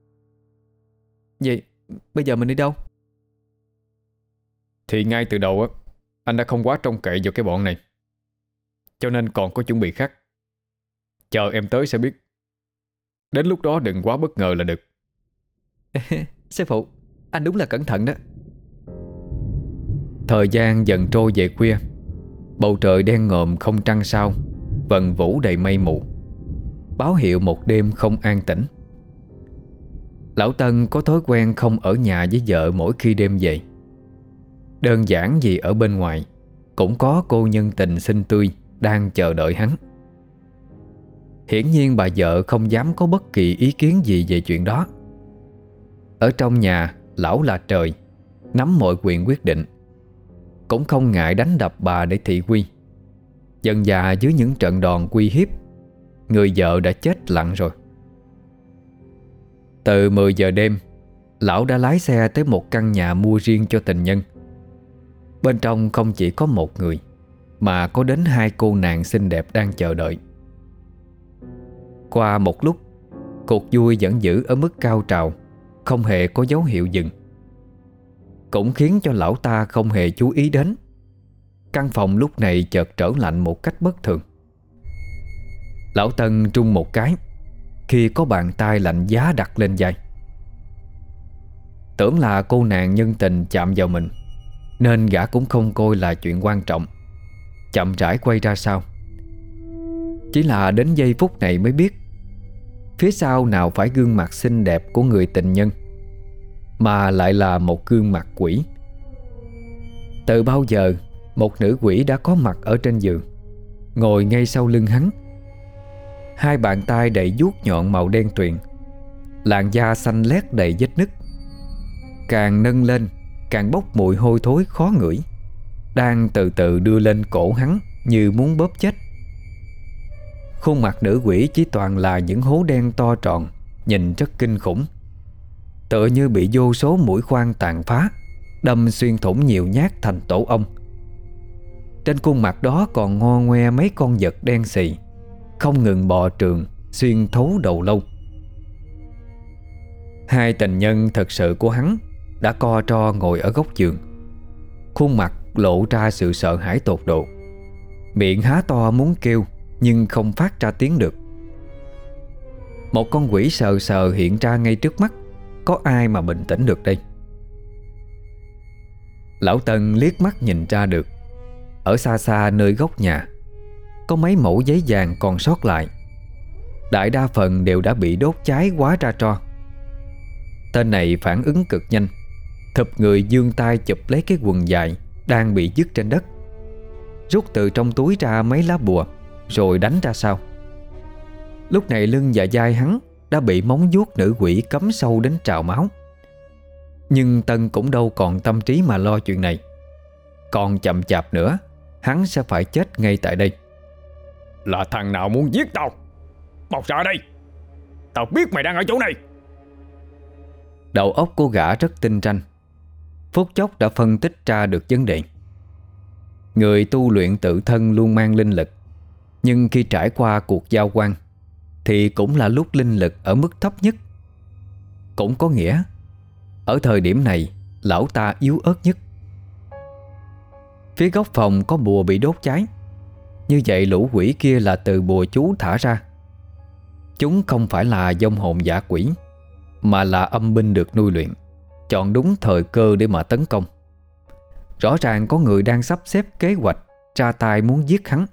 Vậy bây giờ mình đi đâu? Thì ngay từ đầu á, anh đã không quá trông cậy vào cái bọn này, cho nên còn có chuẩn bị khác. Chờ em tới sẽ biết. Đến lúc đó đừng quá bất ngờ là được. Sư phụ, anh đúng là cẩn thận đó. Thời gian dần trôi về khuya. Bầu trời đen ngòm không trăng sao, vần vũ đầy mây mù, báo hiệu một đêm không an tĩnh. Lão Tân có thói quen không ở nhà với vợ mỗi khi đêm về. Đơn giản vì ở bên ngoài cũng có cô nhân tình xinh tươi đang chờ đợi hắn. Hiển nhiên bà vợ không dám có bất kỳ ý kiến gì về chuyện đó. Ở trong nhà, lão là trời, nắm mọi quyền quyết định, cũng không ngại đánh đập bà để thị uy. Dần dà dưới những trận đòn uy hiếp, người vợ đã chết lặng rồi. Từ mười giờ đêm, lão đã lái xe tới một căn nhà mua riêng cho tình nhân. Bên trong không chỉ có một người, mà có đến hai cô nàng xinh đẹp đang chờ đợi. Qua một lúc, cuộc vui vẫn giữ ở mức cao trào, không hề có dấu hiệu dừng. Cũng khiến cho lão ta không hề chú ý đến, căn phòng lúc này chợt trở lạnh một cách bất thường. Lão Tân trung một cái khi có bàn tay lạnh giá đặt lên vai. Tưởng là cô nàng nhân tình chạm vào mình, nên gã cũng không coi là chuyện quan trọng, chậm rãi quay ra sau. Chỉ là đến giây phút này mới biết Phía sau nào phải gương mặt xinh đẹp của người tình nhân, mà lại là một gương mặt quỷ. Từ bao giờ một nữ quỷ đã có mặt ở trên giường, ngồi ngay sau lưng hắn. Hai bàn tay đầy vuốt nhọn màu đen tuyền, làn da xanh lét đầy vết nứt, càng nâng lên càng bốc mùi hôi thối khó ngửi, đang từ từ đưa lên cổ hắn như muốn bóp chết. Khuôn mặt nữ quỷ chỉ toàn là những hố đen to tròn, nhìn rất kinh khủng, tựa như bị vô số mũi khoan tàn phá đâm xuyên thủng nhiều nhát thành tổ ong. Trên khuôn mặt đó còn ngo ngoe mấy con vật đen xì, không ngừng bò trường xuyên thấu đầu lâu. Hai tình nhân thật sự của hắn đã co tro ngồi ở góc giường, khuôn mặt lộ ra sự sợ hãi tột độ, miệng há to muốn kêu nhưng không phát ra tiếng được. Một con quỷ sờ sờ hiện ra ngay trước mắt, có ai mà bình tĩnh được đây? Lão Tân liếc mắt nhìn ra được, ở xa xa nơi góc nhà có mấy mẩu giấy vàng còn sót lại, đại đa phần đều đã bị đốt cháy hóa ra tro. Tên này phản ứng cực nhanh, thụp người giương tay chụp lấy cái quần dài đang bị dứt trên đất, rút từ trong túi ra mấy lá bùa rồi đánh ra sau. Lúc này lưng và vai hắn đã bị móng vuốt nữ quỷ cắm sâu đến trào máu. Nhưng Tân cũng đâu còn tâm trí mà lo chuyện này. Còn chậm chạp nữa, hắn sẽ phải chết ngay tại đây. Là thằng nào muốn giết tao? Mau ra đây, tao biết mày đang ở chỗ này. Đầu óc của gã rất tinh ranh, phút chốc đã phân tích ra được vấn đề. Người tu luyện tự thân luôn mang linh lực, nhưng khi trải qua cuộc giao quan thì cũng là lúc linh lực ở mức thấp nhất. Cũng có nghĩa ở thời điểm này lão ta yếu ớt nhất. Phía góc phòng có bùa bị đốt cháy, như vậy lũ quỷ kia là từ bùa chú thả ra. Chúng không phải là vong hồn dã quỷ, mà là âm binh được nuôi luyện, chọn đúng thời cơ để mà tấn công. Rõ ràng có người đang sắp xếp kế hoạch ra tay muốn giết hắn.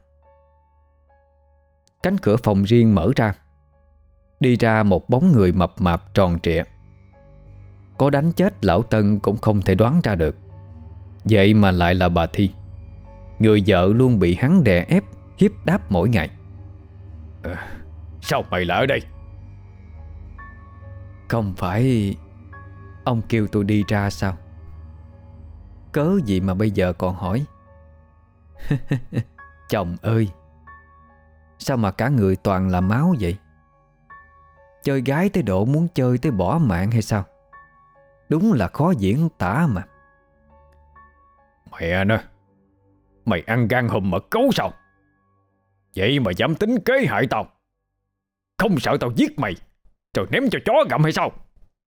Cánh cửa phòng riêng mở ra, đi ra một bóng người mập mạp tròn trịa. Có đánh chết lão Tân cũng không thể đoán ra được, vậy mà lại là bà Thi, người vợ luôn bị hắn đè ép hiếp đáp mỗi ngày. à, Sao mày lại ở đây? Không phải ông kêu tôi đi ra sao? Cớ gì mà bây giờ còn hỏi? Chồng ơi, sao mà cả người toàn là máu vậy? Chơi gái tới độ muốn chơi tới bỏ mạng hay sao? Đúng là khó diễn tả mà. Mẹ nó, mày ăn gan hùm mật gấu sao? Vậy mà dám tính kế hại tao? Không sợ tao giết mày rồi ném cho chó gặm hay sao?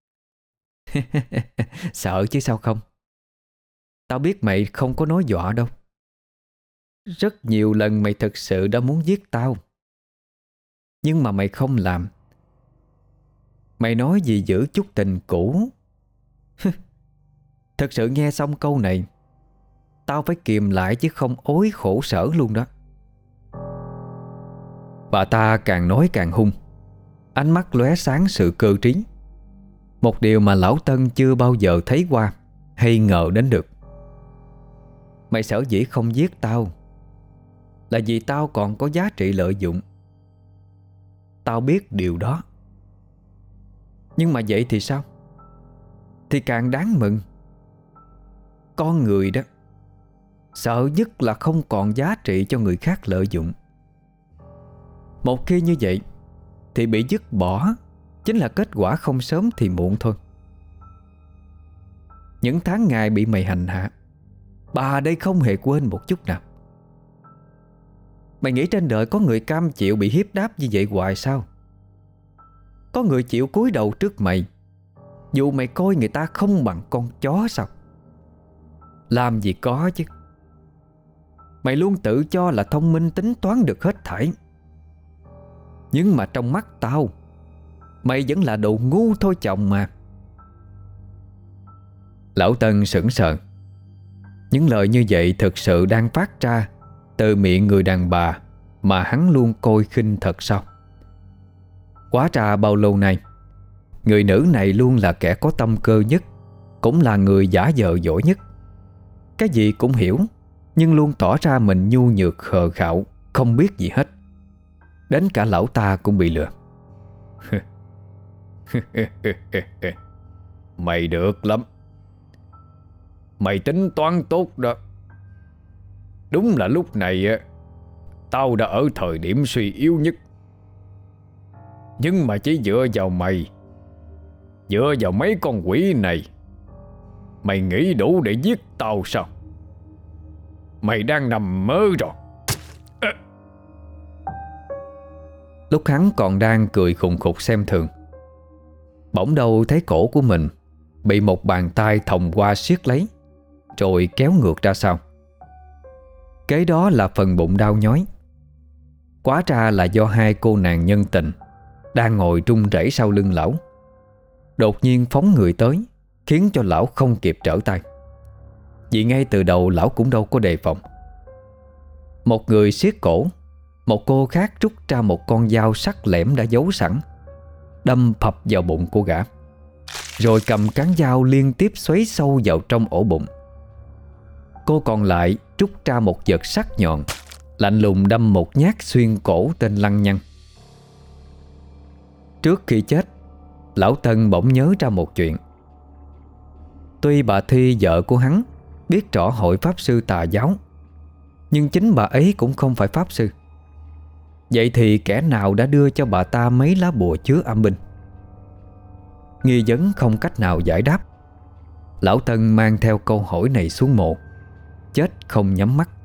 Sợ chứ sao không. Tao biết mày không có nói dọa đâu. Rất nhiều lần mày thực sự đã muốn giết tao, nhưng mà mày không làm. Mày nói gì giữ chút tình cũ. Thật sự nghe xong câu này, tao phải kìm lại chứ không ối khổ sở luôn đó. Bà ta càng nói càng hung, ánh mắt lóe sáng sự cơ trí, một điều mà lão Tân chưa bao giờ thấy qua hay ngờ đến được. Mày sở dĩ không giết tao là vì tao còn có giá trị lợi dụng. Tao biết điều đó. Nhưng mà vậy thì sao? Thì càng đáng mừng. Con người đó, sợ nhất là không còn giá trị cho người khác lợi dụng. Một khi như vậy thì bị dứt bỏ chính là kết quả không sớm thì muộn thôi. Những tháng ngày bị mày hành hạ, bà đây không hề quên một chút nào. Mày nghĩ trên đời có người cam chịu bị hiếp đáp như vậy hoài sao? Có người chịu cúi đầu trước mày dù mày coi người ta không bằng con chó sao? Làm gì có chứ. Mày luôn tự cho là thông minh tính toán được hết thảy, nhưng mà trong mắt tao, mày vẫn là đồ ngu thôi chồng mà. Lão Tân sững sờ. Những lời như vậy thực sự đang phát ra từ miệng người đàn bà mà hắn luôn coi khinh thật sao? Quá ra bao lâu nay, người nữ này luôn là kẻ có tâm cơ nhất, cũng là người giả vờ giỏi nhất. Cái gì cũng hiểu, nhưng luôn tỏ ra mình nhu nhược khờ khạo, không biết gì hết. Đến cả lão ta cũng bị lừa. Mày được lắm. Mày tính toán tốt đó. Đúng là lúc này tao đã ở thời điểm suy yếu nhất. Nhưng mà chỉ dựa vào mày, dựa vào mấy con quỷ này, mày nghĩ đủ để giết tao sao? Mày đang nằm mơ rồi. À. Lúc hắn còn đang cười khùng khục xem thường, bỗng đâu thấy cổ của mình bị một bàn tay thòng qua siết lấy, rồi kéo ngược ra sau. Kế đó là phần bụng đau nhói. Quá ra là do hai cô nàng nhân tình đang ngồi run rẩy sau lưng lão đột nhiên phóng người tới, khiến cho lão không kịp trở tay. Vì ngay từ đầu lão cũng đâu có đề phòng. Một người siết cổ, một cô khác rút ra một con dao sắc lẻm đã giấu sẵn, đâm phập vào bụng của gã, rồi cầm cán dao liên tiếp xoáy sâu vào trong ổ bụng. Cô còn lại rút ra một vật sắc nhọn, lạnh lùng đâm một nhát xuyên cổ tên Lăng Nhăng. Trước khi chết, lão Tân bỗng nhớ ra một chuyện. Tuy bà Thi vợ của hắn biết rõ hội pháp sư tà giáo, nhưng chính bà ấy cũng không phải pháp sư. Vậy thì kẻ nào đã đưa cho bà ta mấy lá bùa chứa âm binh? Nghi vấn không cách nào giải đáp, lão Tân mang theo câu hỏi này xuống mộ, chết không nhắm mắt.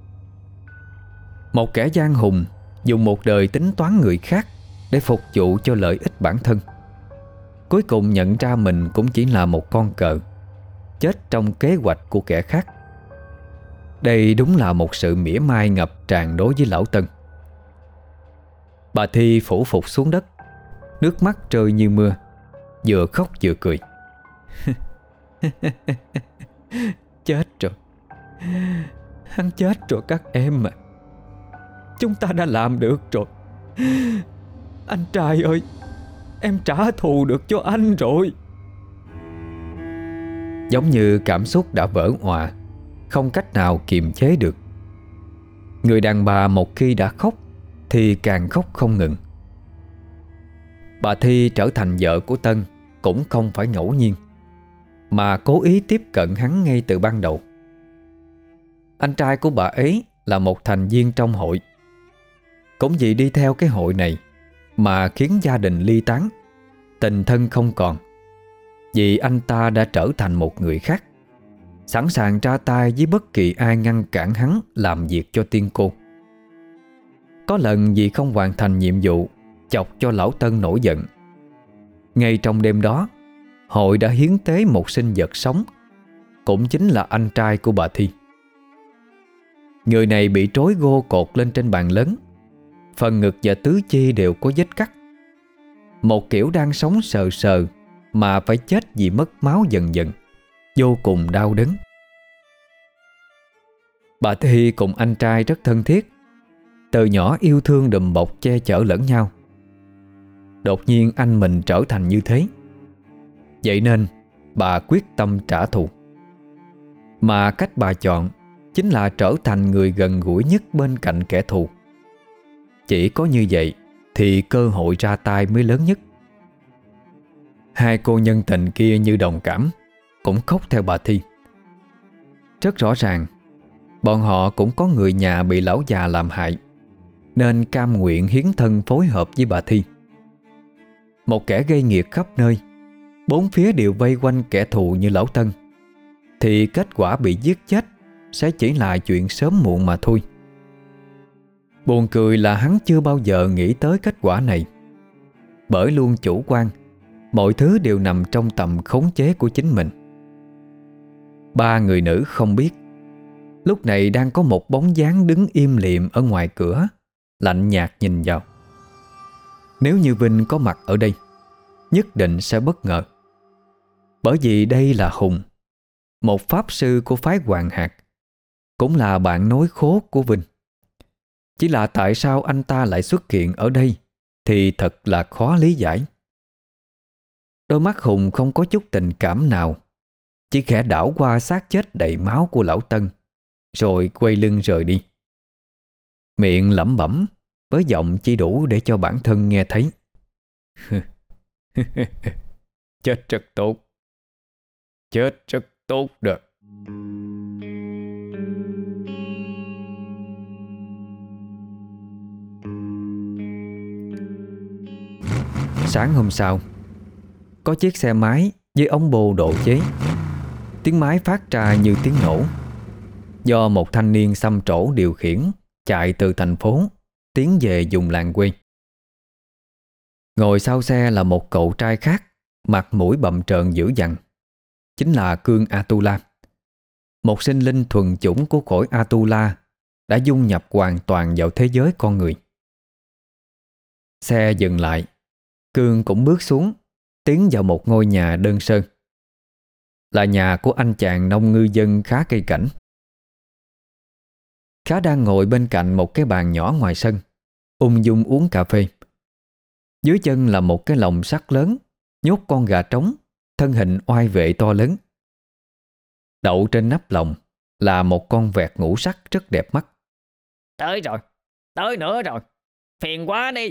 Một kẻ gian hùng dùng một đời tính toán người khác để phục vụ cho lợi ích bản thân, cuối cùng nhận ra mình cũng chỉ là một con cờ, chết trong kế hoạch của kẻ khác. Đây đúng là một sự mỉa mai ngập tràn đối với lão Tân. Bà Thi phủ phục xuống đất, nước mắt rơi như mưa, vừa khóc vừa cười. Chết rồi, hắn chết rồi các em mà. Chúng ta đã làm được rồi. Anh trai ơi, em trả thù được cho anh rồi. Giống như cảm xúc đã vỡ òa, không cách nào kiềm chế được. Người đàn bà một khi đã khóc thì càng khóc không ngừng. Bà Thi trở thành vợ của Tân cũng không phải ngẫu nhiên, mà cố ý tiếp cận hắn ngay từ ban đầu. Anh trai của bà ấy là một thành viên trong hội. Cũng vì đi theo cái hội này mà khiến gia đình ly tán, tình thân không còn. Vì anh ta đã trở thành một người khác, sẵn sàng ra tay với bất kỳ ai ngăn cản hắn làm việc cho tiên cô. Có lần vì không hoàn thành nhiệm vụ, chọc cho lão Tân nổi giận. Ngay trong đêm đó, hội đã hiến tế một sinh vật sống, cũng chính là anh trai của bà Thi. Người này bị trói gô cột lên trên bàn lớn, phần ngực và tứ chi đều có vết cắt. Một kiểu đang sống sờ sờ mà phải chết vì mất máu dần dần, vô cùng đau đớn. Bà Thi cùng anh trai rất thân thiết, từ nhỏ yêu thương đùm bọc che chở lẫn nhau. Đột nhiên anh mình trở thành như thế, vậy nên bà quyết tâm trả thù. Mà cách bà chọn chính là trở thành người gần gũi nhất bên cạnh kẻ thù. Chỉ có như vậy thì cơ hội ra tay mới lớn nhất. Hai cô nhân tình kia như đồng cảm, cũng khóc theo bà Thi. Rất rõ ràng, bọn họ cũng có người nhà bị lão già làm hại, nên cam nguyện hiến thân phối hợp với bà Thi. Một kẻ gây nghiệt khắp nơi, bốn phía đều vây quanh kẻ thù như lão Tân, thì kết quả bị giết chết sẽ chỉ là chuyện sớm muộn mà thôi. Buồn cười là hắn chưa bao giờ nghĩ tới kết quả này, bởi luôn chủ quan, mọi thứ đều nằm trong tầm khống chế của chính mình. Ba người nữ không biết, lúc này đang có một bóng dáng đứng im lìm ở ngoài cửa, lạnh nhạt nhìn vào. Nếu như Vinh có mặt ở đây, nhất định sẽ bất ngờ. Bởi vì đây là Hùng, một pháp sư của phái Hoàng Hạt, cũng là bạn nối khố của Vinh. Chỉ là tại sao anh ta lại xuất hiện ở đây thì thật là khó lý giải. Đôi mắt Hùng không có chút tình cảm nào, chỉ khẽ đảo qua xác chết đầy máu của lão Tân, rồi quay lưng rời đi. Miệng lẩm bẩm với giọng chỉ đủ để cho bản thân nghe thấy. Chết rất tốt. Chết rất tốt được. Sáng hôm sau, có chiếc xe máy với ống bô độ chế. Tiếng máy phát ra như tiếng nổ, do một thanh niên xăm trổ điều khiển, chạy từ thành phố tiến về vùng làng quê. Ngồi sau xe là một cậu trai khác, mặt mũi bặm trợn dữ dằn. Chính là Cương Atula, một sinh linh thuần chủng của cõi Atula đã dung nhập hoàn toàn vào thế giới con người. Xe dừng lại, Cương cũng bước xuống, tiến vào một ngôi nhà đơn sơ. Là nhà của anh chàng nông ngư dân Khá cây cảnh. Khá đang ngồi bên cạnh một cái bàn nhỏ ngoài sân, ung dung uống cà phê. Dưới chân là một cái lồng sắt lớn, nhốt con gà trống, thân hình oai vệ to lớn. Đậu trên nắp lồng là một con vẹt ngũ sắc rất đẹp mắt. Tới rồi, tới nữa rồi, phiền quá đi.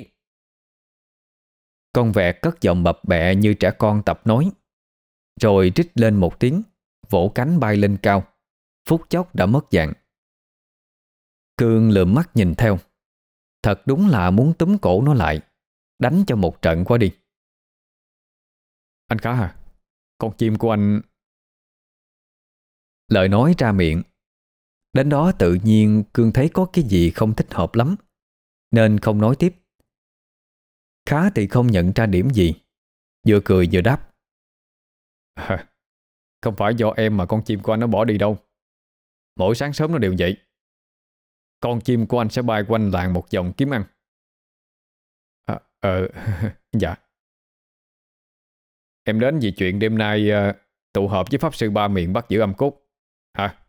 Con vẹt cất giọng bập bẹ như trẻ con tập nói, rồi rít lên một tiếng, vỗ cánh bay lên cao, phút chốc đã mất dạng. Cương lườm mắt nhìn theo, thật đúng là muốn túm cổ nó lại, đánh cho một trận quá đi. Anh Khá hả? Con chim của anh... Lời nói ra miệng, đến đó tự nhiên Cương thấy có cái gì không thích hợp lắm, nên không nói tiếp. Khá thì không nhận ra điểm gì, vừa cười vừa đáp. À, không phải do em mà con chim của anh nó bỏ đi đâu. Mỗi sáng sớm nó đều vậy. Con chim của anh sẽ bay quanh làng một vòng kiếm ăn. À, ờ, dạ. Em đến vì chuyện đêm nay uh, tụ họp với Pháp Sư Ba Miệng bắt giữ âm cốt hả?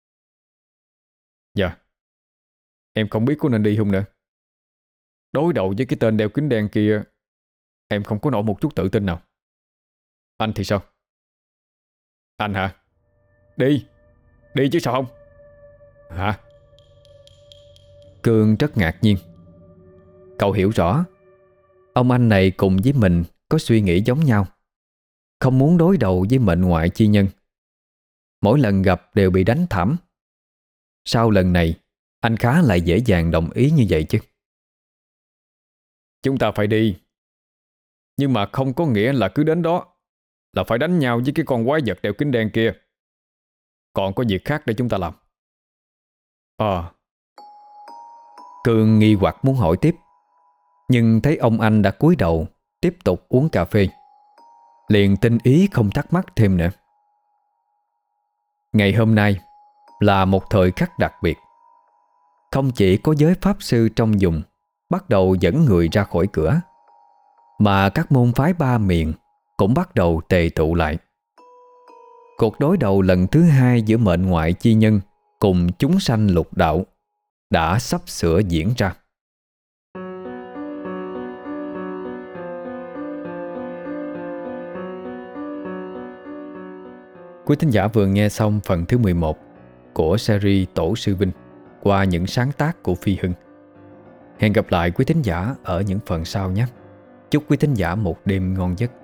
Dạ. Em không biết có nên đi không nữa. Đối đầu với cái tên đeo kính đen kia, em không có nổi một chút tự tin nào. Anh thì sao? Anh hả? Đi. Đi chứ sao không? Hả? Cương rất ngạc nhiên. Cậu hiểu rõ, ông anh này cùng với mình có suy nghĩ giống nhau, không muốn đối đầu với mệnh ngoại chi nhân. Mỗi lần gặp đều bị đánh thảm. Sau lần này, anh Khá lại dễ dàng đồng ý như vậy chứ. Chúng ta phải đi, nhưng mà không có nghĩa là cứ đến đó là phải đánh nhau với cái con quái vật đeo kính đen kia. Còn có việc khác để chúng ta làm. Ờ à. Cương nghi hoặc muốn hỏi tiếp, nhưng thấy ông anh đã cúi đầu tiếp tục uống cà phê, liền tinh ý không thắc mắc thêm nữa. Ngày hôm nay là một thời khắc đặc biệt. Không chỉ có giới pháp sư trong vùng bắt đầu dẫn người ra khỏi cửa, mà các môn phái ba miền cũng bắt đầu tề tụ lại. Cuộc đối đầu lần thứ hai giữa mệnh ngoại chi nhân cùng chúng sanh lục đạo đã sắp sửa diễn ra. Quý thính giả vừa nghe xong phần thứ mười một của series Tổ Sư Vinh qua những sáng tác của Phi Hưng. Hẹn gặp lại quý thính giả ở những phần sau nhé. Chúc quý thính giả một đêm ngon giấc.